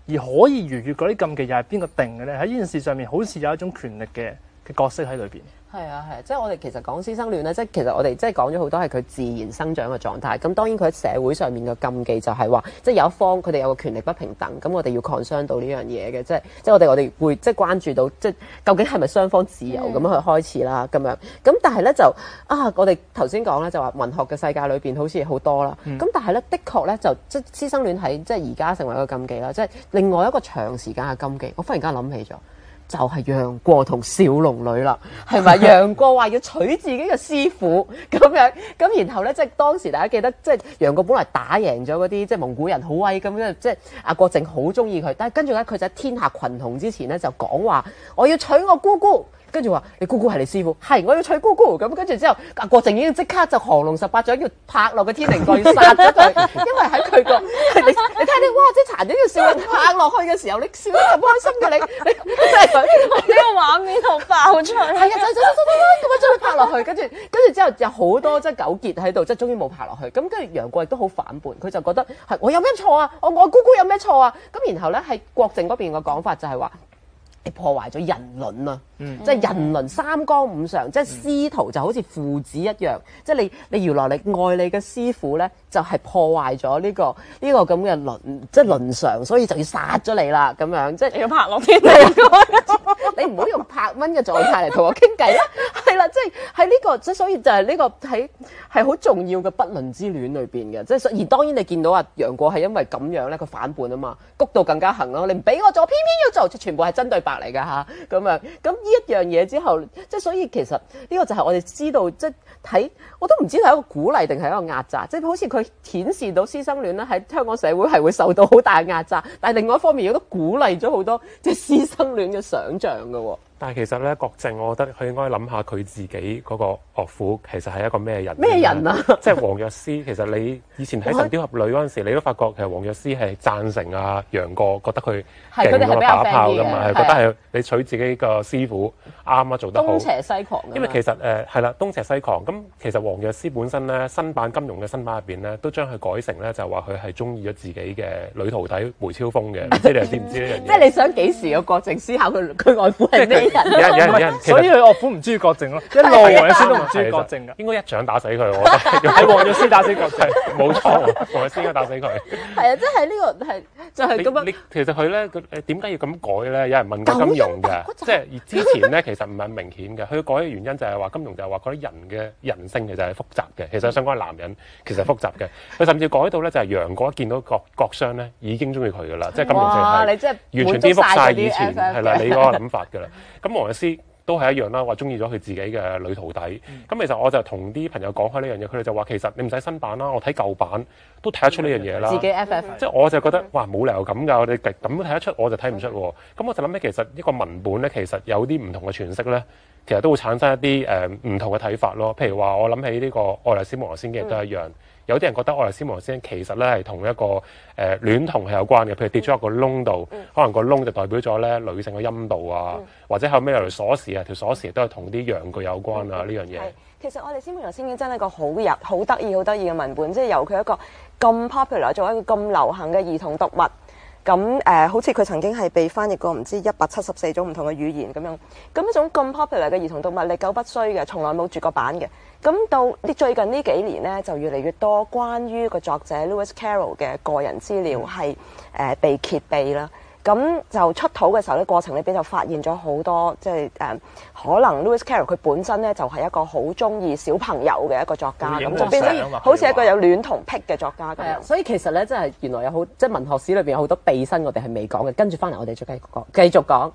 而可以逾越嗰啲禁忌又係邊個定嘅咧？喺呢件事上面，好似有一種權力嘅嘅角色喺裏邊。 係啊係，即係我哋其實講師生戀咧，即係其實我哋即係講咗好多係佢自然生長嘅狀態。咁當然佢喺社會上面嘅禁忌就係話，即係有一方佢哋有個權力不平等，咁我哋要 concern 到呢樣嘢嘅，即係即係我哋我哋會即係關注到，即係究竟係咪雙方自由咁樣去開始啦咁樣。咁但係咧就啊，我哋頭先講咧就話文學嘅世界裏邊好似好多啦。咁、嗯、但係咧的確咧就即係師生戀喺即係而家成為一個禁忌啦，即係另外一個長時間嘅禁忌。我忽然間諗起咗。就係楊過同小龍女啦，係咪？楊過話要娶自己嘅師傅咁樣，咁然後咧，即係當時大家記得，即係楊過本來打贏咗嗰啲即係蒙古人好威咁樣，即係阿郭靖好中意佢，但係跟住咧佢就喺天下群雄之前咧就講話，我要娶我姑姑。跟住話你姑姑係你師傅，係我要娶姑姑咁。跟住之後，阿郭靖已經即刻就降龍十八掌要拍落個天靈蓋要殺咗佢，因為喺佢個你你睇你哇，即係殘忍要笑，拍落去嘅時候，你笑得咁開心嘅你，你真係呢個畫面好爆出嚟。 係啊，就就就就咁樣將佢拍落去，跟住跟住之後有好多即係糾結喺度，即係終於冇拍落去。咁跟住楊過亦都好反叛，佢就覺得係我有咩錯啊？我我姑姑有咩錯啊？咁然後咧喺郭靖嗰邊嘅講法就係話。你破壞咗人倫啊！嗯、即係人倫三綱五常，即係師徒就好似父子一樣。嗯、即係你你原來你愛你嘅師傅咧，就係、是、破壞咗呢、這個呢、這個咁嘅倫，即係倫常，所以就要殺咗你啦咁樣。即係你要拍落天地，你唔好用拍蚊嘅狀態嚟同我傾偈啦。係啦，即係喺呢個即係所以就係呢、這個喺係好重要嘅不倫之戀裏邊嘅。即係而當然你見到啊楊過係因為咁樣咧，佢反叛啊嘛，谷到更加行咯。你唔俾我做，偏偏要做，全部係針對白嚟㗎嚇，咁樣咁呢一樣嘢之後，即係所以其實呢個就係我哋知道，即係睇我都唔知係一個鼓勵定係一個壓榨，即係好似佢顯示到師生戀咧喺香港社會係會受到好大壓榨，但係另外一方面亦都鼓勵咗好多即係師生戀嘅想像㗎喎。 但係其實咧，郭靖，我覺得佢應該諗下佢自己嗰個岳父其實係一個咩人？ 咩人啊？ 即係黃藥師。其實你以前睇《神雕俠侶》嗰陣時，你都發覺其實黃藥師係贊成啊楊過，覺得佢勁㗎嘛，打炮㗎嘛，係覺得係你娶自己個師傅啱啊，做得好。 東邪西狂。 因為其實誒係啦，東邪西狂咁，其實黃藥師本身咧新版金庸嘅新版入邊咧，都將佢改成咧就話佢係中意咗自己嘅女徒弟梅超風嘅。唔知你又知唔知呢樣嘢？ 即係你想幾時個郭靖思考佢佢外父係咩人？ 有人有人有人。 所以佢岳父唔中意郭靖咯，一路黃藥師都唔中意郭靖噶， 應該一掌打死佢，我覺得係黃藥師打死郭靖， 冇錯，黃藥師應該打死佢。 係啊，即係呢個係就係咁樣。 你其實佢咧，誒點解要咁改咧？有人問過金庸嘅，即係而之前咧，其實唔係明顯嘅。佢改嘅原因就係話金庸就係話嗰啲人嘅人性其實係複雜嘅。其實想講男人其實複雜嘅。佢甚至改到咧就係楊過一見到郭郭襄咧已經中意佢噶啦，即係金庸就係完全顛覆晒以前係啦你嗰個諗法噶啦。咁黃藥師都係一樣啦，話中意咗佢自己嘅女徒弟。咁、嗯、其實我就同啲朋友講開呢樣嘢，佢哋就話其實你唔使新版啦，我睇舊版都睇得出呢樣嘢啦。 自己 F F， 即係我就覺得哇冇理由咁㗎，我哋咁都睇得出，我就睇唔出喎。咁我就諗起其實一個文本咧，其實有啲唔同嘅詮釋咧，其實都會產生一啲誒唔同嘅睇法咯。譬如話我諗起呢個《愛麗絲夢遊仙境》亦都係一樣。嗯有啲人覺得《愛麗絲夢遊仙境》其實咧係同一個誒、呃、戀童係有關嘅，譬如跌咗入個窿度，嗯、可能個窿就代表咗咧女性嘅陰道啊，嗯、或者後尾有條鎖匙啊，條鎖匙都係同啲陽具有關啊呢、嗯、樣嘢。 其實《愛麗絲夢遊仙境》真係一個好入好得意、好得意嘅文本，即係由佢一個咁 popular 做一個咁流行嘅兒童讀物。咁誒、呃，好似佢曾經係被翻譯過唔知一百七十四種唔同嘅語言咁樣。咁一種咁 popular 嘅兒童讀物，歷久不衰嘅，從來冇絕過版嘅。咁到呢最近呢幾年呢，就越嚟越多關於個作者 Lewis Carroll 嘅個人資料係誒、呃、被揭秘啦。咁就出土嘅時候咧，過程裏邊就發現咗好多，即係誒可能 Lewis Carroll 佢本身咧就係一個好中意小朋友嘅一個作家，咁就變咗好似一個有戀童癖嘅作家咁樣。 所以其實咧，真係原來有好即係文學史裏邊有好多秘辛，我哋係未講嘅。跟住翻嚟，我哋再繼續講，繼續講。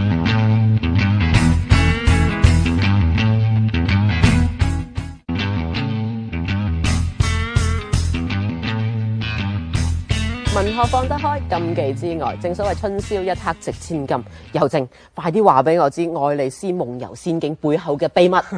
文學放得開，禁忌之外，正所謂春宵一刻值千金。尤靜，快啲話俾我知《愛麗絲夢遊仙境》背後嘅秘密。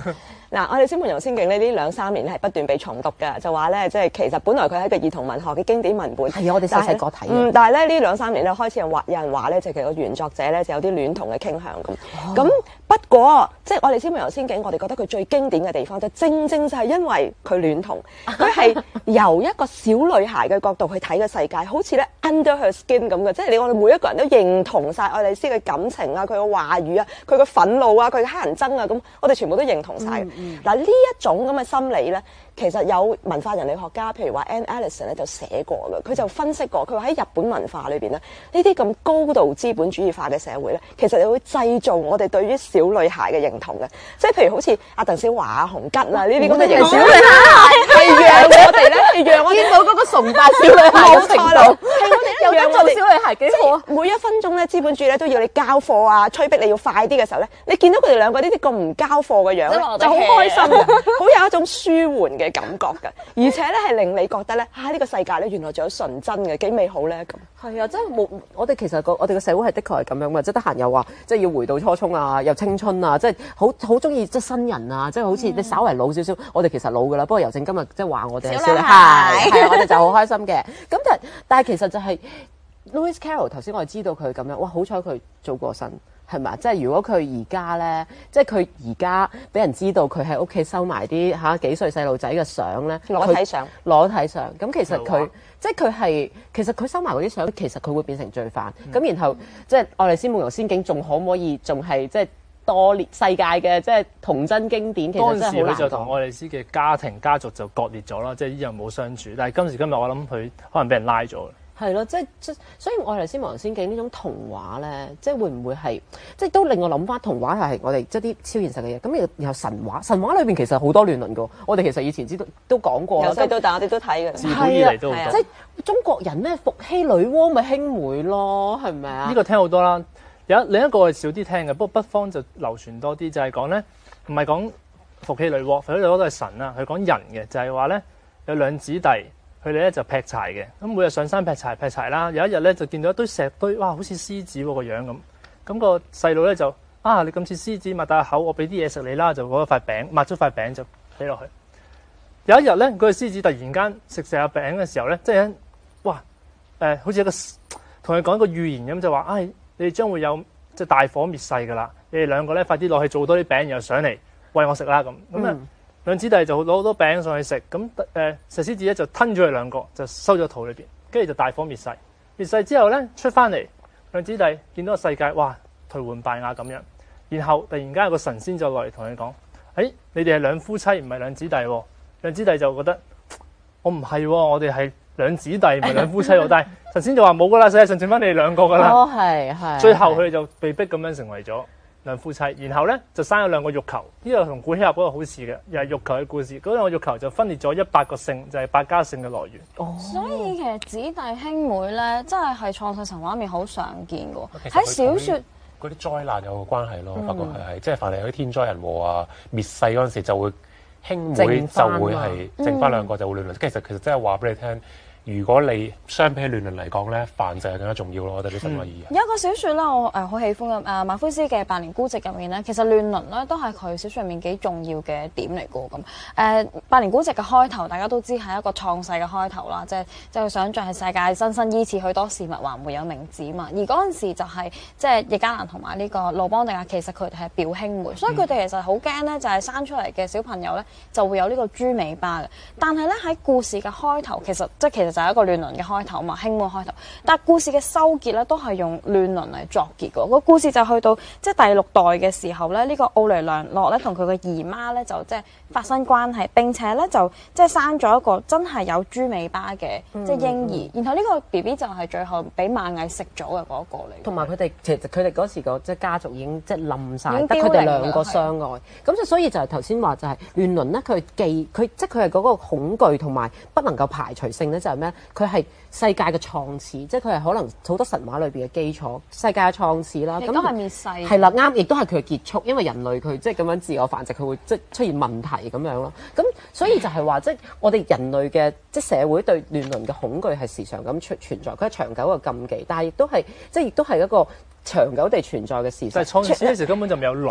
嗱，我哋《仙門遊仙境》呢呢兩三年咧係不斷被重讀嘅，就話咧即係其實本來佢係一個兒童文學嘅經典文本， 係啊，我哋細細個睇嘅。 嗯，但係咧呢兩三年咧開始有話有人話咧，就其實個原作者咧就有啲戀童嘅傾向咁。咁、哦、不過即係我哋《仙門遊仙境》，我哋覺得佢最經典嘅地方就正正就係因為佢戀童，佢係由一個小女孩嘅角度去睇個世界，好似咧 under her skin 咁嘅，即係你我哋每一個人都認同晒愛麗絲嘅感情啊，佢嘅話語啊，佢嘅憤怒啊，佢嘅黑人憎啊，咁我哋全部都認同晒。嗱呢一種咁嘅心理咧，其實有文化人類學家，譬如話 Anne Allison 咧就寫過嘅，佢就分析過，佢話喺日本文化裏邊咧，呢啲咁高度資本主義化嘅社會咧，其實你會製造我哋對於小女孩嘅認同嘅，即係譬如好似阿鄧小華啊、洪吉啊呢啲咁嘅認同，小女孩係讓我哋咧，係讓我見到嗰個崇拜小女孩嘅程度，係我哋有得做小女孩幾好啊！ 每一分鐘咧，資本主義咧都要你交貨啊，催逼你要快啲嘅時候咧，你見到佢哋兩個呢啲咁唔交貨嘅樣咧，就好開心嘅，好有一種舒緩嘅感覺嘅，而且咧係令你覺得咧，啊呢、呢個世界咧原來仲有純真嘅，幾美好咧咁。 係啊，即係冇我哋其實個我哋嘅社會係的確係咁樣嘅，即係得閒又話即係要回到初衷啊，又青春啊，即係好好中意即係新人啊，即係好似你稍為老少少，我哋其實老㗎啦。不過尤正今日即係話我哋係小女孩，係我哋就好開心嘅。咁但係但係其實就係、是。Lewis Carroll 頭先我哋知道佢咁樣，哇！好彩佢做過身，係咪？即係如果佢而家咧，即係佢而家俾人知道佢喺屋企收埋啲嚇幾歲細路仔嘅相咧， 裸體相， 裸體相。咁其實佢即係佢係其實佢收埋嗰啲相，其實佢會變成罪犯。咁、嗯、然後即係《愛麗絲夢遊仙境》仲可唔可以仲係即係多列世界嘅即係童真經典？其實真係好難講。當時佢就同愛麗絲嘅家庭家族就割裂咗啦，即係依樣冇相處。但係今時今日我諗佢可能俾人拉咗。 係咯，即係即所以《愛麗絲夢遊仙境》呢種童話咧，即係會唔會係即係都令我諗翻童話係我哋即係啲超現實嘅嘢。咁然後神話，神話裏邊其實好多亂倫㗎。我哋其實以前知道都講過， 由細到大我哋都睇嘅。 自古以嚟都好多。 即係中國人咩伏羲女媧咪兄妹咯，係咪啊？ 呢個聽好多啦。有另一個係少啲聽嘅，不過北方就流傳多啲，就係講咧，唔係講伏羲女媧，伏羲女媧都係神啦。佢講人嘅就係話咧有兩姊弟。佢哋咧就劈柴嘅，咁每日上山劈柴劈柴啦。有一日咧就見到一堆石堆，哇，好似獅子喎個樣咁。咁個細路咧就啊，你咁似獅子，擘大口，我俾啲嘢食你啦，就攞咗塊餅，抹咗塊餅就俾落去。有一日咧，嗰個獅子突然間食食下餅嘅時候咧，即係哇誒、呃，好似一個同佢講一個預言咁，就話唉、哎，你哋將會有即係大火滅世㗎啦。你哋兩個咧快啲落去做多啲餅，然後上嚟餵我食啦咁。咁啊〜、嗯兩姊弟就攞好多餅上去食，咁誒石獅子咧就吞咗佢兩個，就收咗肚裏邊，跟住就大火滅世。滅世之後咧出翻嚟，兩姊弟見到個世界，哇，頹垣敗瓦咁樣。然後突然間有個神仙就落嚟同佢講：誒、哎，你哋係兩夫妻，唔係兩姊弟喎。兩姊弟就覺得我唔係喎，我哋係兩姊弟，唔係兩夫妻喎。但係神仙就話冇㗎啦，世界上剩翻你哋兩個㗎啦。 哦，係係。最後佢哋就被逼咁樣成為咗兩夫妻，然後咧就生咗兩個肉球，呢個同古希臘嗰個好似嘅，又係肉球嘅故事。嗰兩個肉球就分裂咗一百個姓，就係、是、百家姓嘅來源。 哦，所以其實姊弟兄妹咧，真係係創世神話面好常見嘅。喺小説嗰啲災難有個關係咯，發覺係係即係凡係嗰啲天災人禍啊、滅世嗰陣時就會兄妹就會係剩翻兩個就會亂倫。其實其實真係話俾你聽。如果你相比起亂倫嚟講咧，繁殖係更加重要咯。我哋啲神話意義。 有一個小説咧，我誒好喜歡嘅誒馬奎斯嘅《百年孤寂》入面咧，其實亂倫咧都係佢小説入面幾重要嘅點嚟嘅咁。誒、呃《百年孤寂》嘅開頭，大家都知係一個創世嘅開頭啦，即係即係想像係世界生生依次許多事物，還沒有名字嘛。而嗰陣時就係、是、即係葉嘉蘭同埋呢個魯邦迪亞，其實佢哋係表兄妹，所以佢哋其實好驚咧，就係生出嚟嘅小朋友咧就會有呢個豬尾巴嘅。但係咧喺故事嘅開頭，其實即係其實就係一個亂倫嘅開頭嘛，兄妹開頭。但係故事嘅收結咧，都係用亂倫嚟作結嘅。個故事就去到即係第六代嘅時候咧，呢、這個奧雷良諾咧同佢嘅姨媽咧就即係發生關係，並且咧就即係生咗一個真係有豬尾巴嘅即係嬰兒。嗯、然後呢個 B B 就係最後俾螞蟻食咗嘅嗰一個嚟。同埋佢哋其實佢哋嗰時個即係家族已經即係冧晒，得佢哋兩個相愛。咁就所以就係頭先話就係亂倫咧，佢既佢即係佢係嗰個恐懼同埋不能夠排除性咧，就係咩？佢係世界嘅創始，即係佢係可能好多神話裏邊嘅基礎，世界嘅創始啦。 咁都係滅世。 係啦，啱，亦都係佢嘅結束，因為人類佢即係咁樣自我繁殖，佢會即係出現問題咁樣咯。咁所以就係話，即係我哋人類嘅即係社會對亂倫嘅恐懼係時常咁存存在，佢係長久嘅禁忌，但係亦都係即係亦都係一個長久地存在嘅事實。 但係創始嗰時根本就未有倫。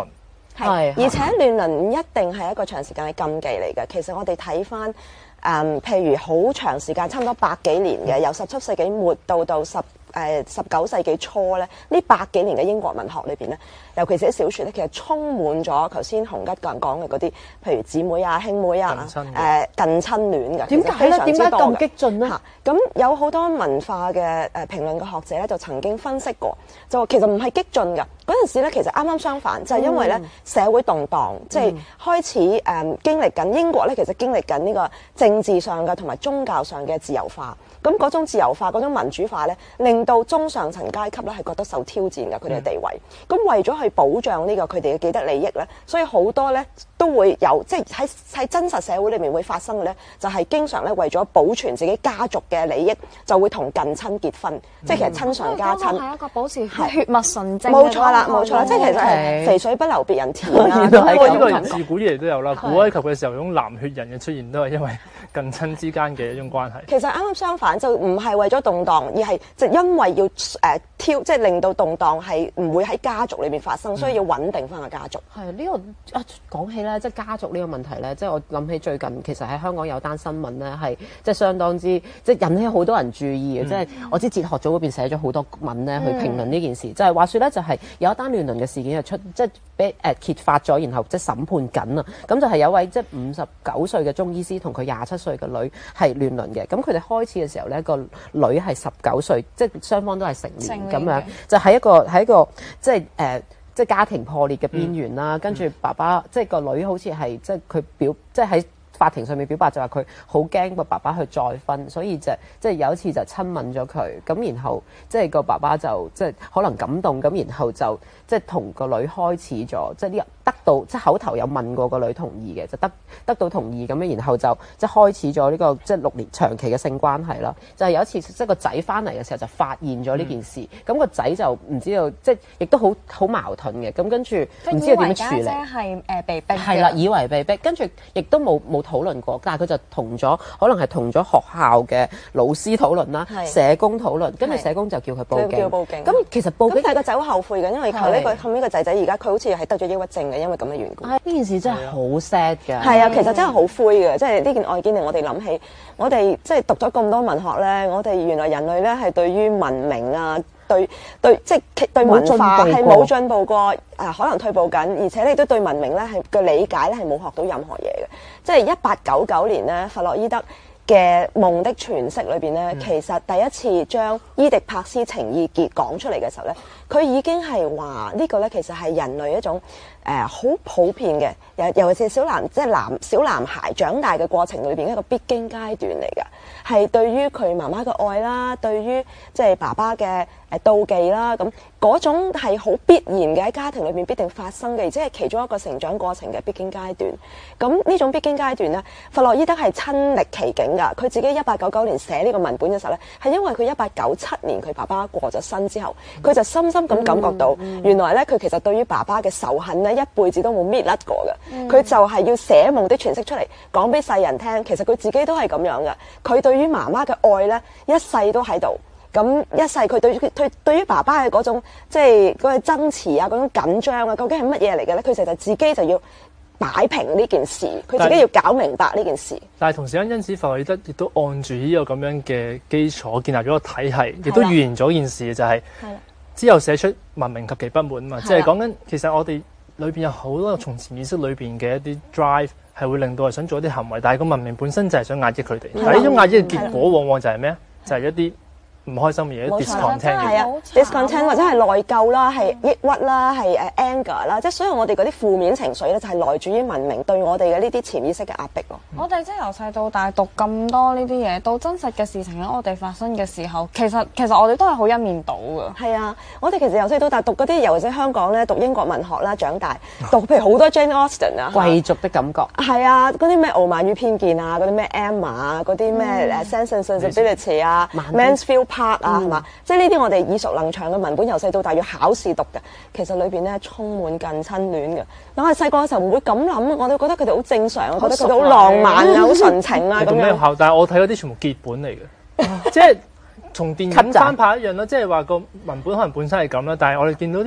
係， 係而且亂倫唔一定係一個長時間嘅禁忌嚟嘅。其實我哋睇翻誒，譬如好長時間，差唔多百幾年嘅，由十七世紀末到到十誒十九世紀初咧，呢百幾年嘅英國文學裏邊咧，尤其是啲小説咧，其實充滿咗頭先洪吉講講嘅嗰啲，譬如姊妹啊、兄妹啊、誒近親、呃、近親戀嘅。 點解咧？點解咁激進咧？嚇， 咁有好多文化嘅誒評論嘅學者咧，就曾經分析過，就話其實唔係激進㗎。嗰陣時咧，其實啱啱相反，就係、是、因為咧社會動盪，嗯、即係開始誒、嗯、經歷緊英國咧，其實經歷緊呢個政治上嘅同埋宗教上嘅自由化。咁嗰種自由化、嗰種民主化咧，令到中上層階級咧係覺得受挑戰嘅佢哋嘅地位。咁、嗯、為咗去保障呢個佢哋嘅既得利益咧，所以好多咧都會有，即係喺喺真實社會裏面會發生嘅咧，就係、是、經常咧為咗保存自己家族嘅利益，就會同近親結婚，嗯、即係其實親上加親。 係一個保持血脈純正。 冇錯啦，冇錯啦，即係其實係肥水不流別人田啦。 不過呢個自古以嚟都有啦，古埃及嘅時候，種藍血人嘅出現都係因為近親之間嘅一種關係。 其實啱啱相反，就唔係為咗動盪，而係就因為要誒、呃、挑，即係令到動盪係唔會喺家族裏面發生，所以要穩定翻個家族。 係呢、呢個啊講起咧，即係家族呢個問題咧，即係我諗起最近其實喺香港有單新聞咧，係即係相當之即係引起好多人注意嘅。即係、嗯、我知哲學組嗰邊寫咗好多文咧去評論呢件事，嗯、就係話説咧就係有一單亂倫嘅事件係出即係俾誒揭發咗，然後即係審判緊啊。咁就係有位即係五十九歲嘅中醫師同佢廿七歲嘅女係亂倫嘅。咁佢哋開始嘅時候咧，個女係十九歲，即係雙方都係成年咁樣，就喺一個喺一個即係誒。呃即係家庭破裂嘅邊緣啦，嗯、跟住爸爸、嗯、即係個女好似係即係佢表即係喺法庭上面表白就話佢好驚個爸爸去再婚，所以就即係有一次就親吻咗佢，咁然後即係個爸爸就即係可能感動，咁然後就即係同個女開始咗，即係呢個得到即係口頭有問過個女同意嘅，就得得到同意咁樣，然後就即係開始咗呢個即係六年長期嘅性關係啦。就係有一次即係個仔翻嚟嘅時候就發現咗呢件事，咁個仔就唔知道即係亦都好好矛盾嘅，咁跟住唔知道點樣處理。 以為家姐係誒被逼嘅。 係啦，以為被逼，跟住亦都冇冇討論過，但係佢就同咗可能係同咗學校嘅老師討論啦，社工討論，跟住社工就叫佢報警。 叫報警。 咁其實報警， 但係個仔好後悔嘅，因為後呢個後尾個仔仔而家佢好似係得咗抑鬱症嘅，因為咁嘅緣故。 呢件事真係好 sad 㗎。 係啊，其實真係好灰嘅，即係呢件案件令我哋諗起，我哋即係讀咗咁多文學咧，我哋原來人類咧係對於文明啊，對對即係對文化係冇進步過，啊可能退步緊，而且你都對文明咧係嘅理解咧係冇學到任何嘢嘅。即係一八九九年咧，弗洛伊德嘅《夢的詮釋》裏邊咧，嗯、其實第一次將伊迪帕斯情意結講出嚟嘅時候咧，佢已經係話呢個咧其實係人類一種誒好、呃、普遍嘅，尤尤其是小男即係男小男孩長大嘅過程裏邊一個必經階段嚟㗎，係對於佢媽媽嘅愛啦，對於即係爸爸嘅誒妒忌啦，咁嗰種係好必然嘅喺家庭裏邊必定發生嘅，而且係其中一個成長過程嘅必經階段。咁呢種必經階段咧，弗洛伊德係親歷其境㗎。佢自己一八九九年寫呢個文本嘅時候咧，係因為佢一八九七年佢爸爸過咗身之後，佢就深深咁感覺到，原來咧佢其實對於爸爸嘅仇恨咧，一輩子都冇搣甩過嘅。佢就係要寫夢的詮釋出嚟，講俾世人聽。其實佢自己都係咁樣嘅。佢對於媽媽嘅愛咧，一世都喺度。咁一世佢對佢對對於爸爸嘅嗰種即係嗰個爭持啊，嗰種緊張啊，究竟係乜嘢嚟嘅咧？佢其實自己就要擺平呢件事，佢自己要搞明白呢件事。 但係同時間，因此弗洛伊德亦都按住呢個咁樣嘅基礎建立咗個體系，亦都預言咗件事就係、是、之後寫出文明及其不滿啊嘛，即係講緊其實我哋裏邊有好多從潛意識裏邊嘅一啲 drive 係會令到係想做一啲行為，但係個文明本身就係想壓抑佢哋。但係呢種壓抑嘅結果往往就係咩啊？就係、是、一啲唔開心嘅嘢 discontent 嘅嘢， 係啊 discontent 或者係內疚啦，係抑鬱啦，係誒 anger 啦，即係所有我哋嗰啲負面情緒咧，就係來自於文明對我哋嘅呢啲潛意識嘅壓迫咯。 我哋即係由細到大讀咁多呢啲嘢，到真實嘅事情喺我哋發生嘅時候，其實其實我哋都係好一面倒㗎。 係啊，我哋其實由細到大讀嗰啲，尤其是香港咧讀英國文學啦，長大讀譬如好多 Jane Austen 啊， 貴族的感覺。 係啊，嗰啲咩傲慢與偏見啊，嗰啲咩 Emma 啊，嗰啲咩誒 Sense and Sensibility 啊 ，Mansfield Park 啊，係嘛？即係呢啲我哋耳熟能詳嘅文本，由細到大要考試讀嘅，其實裏邊咧充滿近親戀嘅。我係細個嘅時候唔會咁諗，我都覺得佢哋好正常，我覺得佢哋好浪漫啊，好純情啊咁樣。 咩學校？但係我睇嗰啲全部結本嚟嘅，即係同電影翻拍一樣啦。即係話個文本可能本身係咁啦，但係我哋見到啲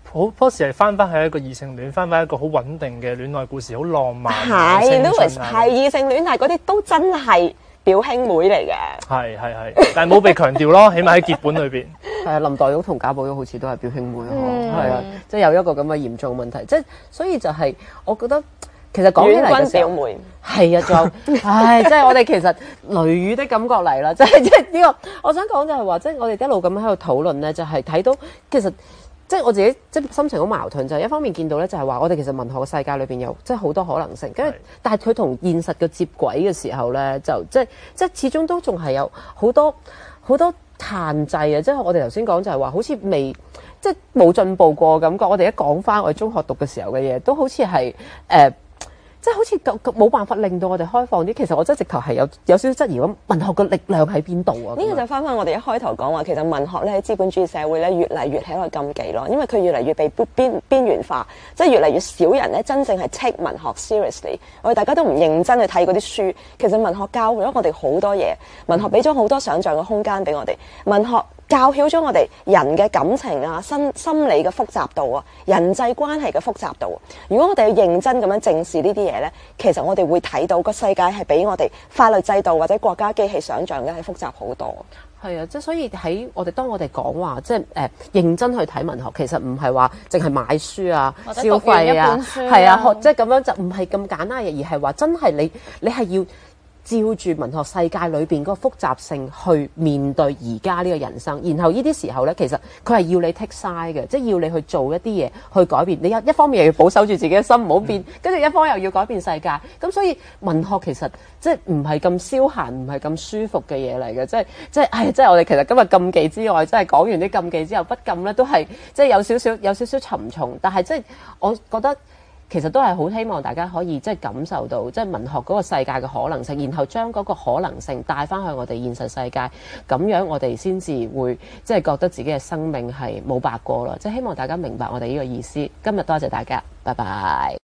好多時係翻翻係一個異性戀，翻翻一個好穩定嘅戀愛故事，好浪漫。 係 Louis 係異性戀，但係嗰啲都真係表兄妹嚟嘅。 係係係，但係冇被強調咯，起碼喺結本裏邊。 係啊，林黛玉同賈寶玉好似都係表兄妹嗬，係啊，即係有一個咁嘅嚴重問題，即係所以就係我覺得其實講起嚟嘅時候，係啊，仲有唉，即係我哋其實雷雨的感覺嚟啦，即係即係呢個，我想講就係話，即係我哋一路咁喺度討論咧，就係睇到其實。即係我自己，即係心情好矛盾，就係、是、一方面見到咧，就係話我哋其實文學嘅世界裏邊有即係好多可能性，跟住但係佢同現實嘅接軌嘅時候咧，就即係即係始終都仲係有好多好多限制啊！即係我哋頭先講就係話，好似未即係冇進步過感覺。我哋一講翻我哋中學讀嘅時候嘅嘢，都好似係誒。呃即係好似冇辦法令到我哋開放啲，其實我真係直頭係有有少少質疑咁文學嘅力量喺邊度啊？ 呢個就翻返我哋一開頭講話，其實文學咧喺資本主義社會咧越嚟越係一個禁忌咯，因為佢越嚟越被邊邊緣化，即係越嚟越少人咧真正係 take 文學 seriously。我哋大家都唔認真去睇嗰啲書，其實文學教咗我哋好多嘢，文學俾咗好多想像嘅空間俾我哋，文學教曉咗我哋人嘅感情啊、心心理嘅複雜度啊、人際關係嘅複雜度。如果我哋要認真咁樣正視呢啲嘢咧，其實我哋會睇到個世界係比我哋法律制度或者國家機器想像嘅係複雜好多。 係啊，即係所以喺我哋當我哋講話，即係誒、呃、認真去睇文學，其實唔係話淨係買書啊、消費啊，係啊，學即係咁樣就唔係咁簡單嘅，而係話真係你你係要照住文學世界裏邊嗰個複雜性去面對而家呢個人生，然後呢啲時候呢，其實佢係要你 take side 嘅，即係要你去做一啲嘢去改變。你一方面又要保守住自己嘅心唔好變，跟住、嗯、一方又要改變世界。咁所以文學其實即係唔係咁消閒，唔係咁舒服嘅嘢嚟嘅，即係即係唉，即係我哋其實今日禁忌之外，即係講完啲禁忌之後，不禁呢都係即係有少少有少少沉重，但係即係我覺得。其實都係好希望大家可以即係感受到即係文學嗰個世界嘅可能性，然後將嗰個可能性帶翻去我哋現實世界，咁樣我哋先至會即係覺得自己嘅生命係冇白過啦。即係希望大家明白我哋呢個意思。今日多謝大家，拜拜。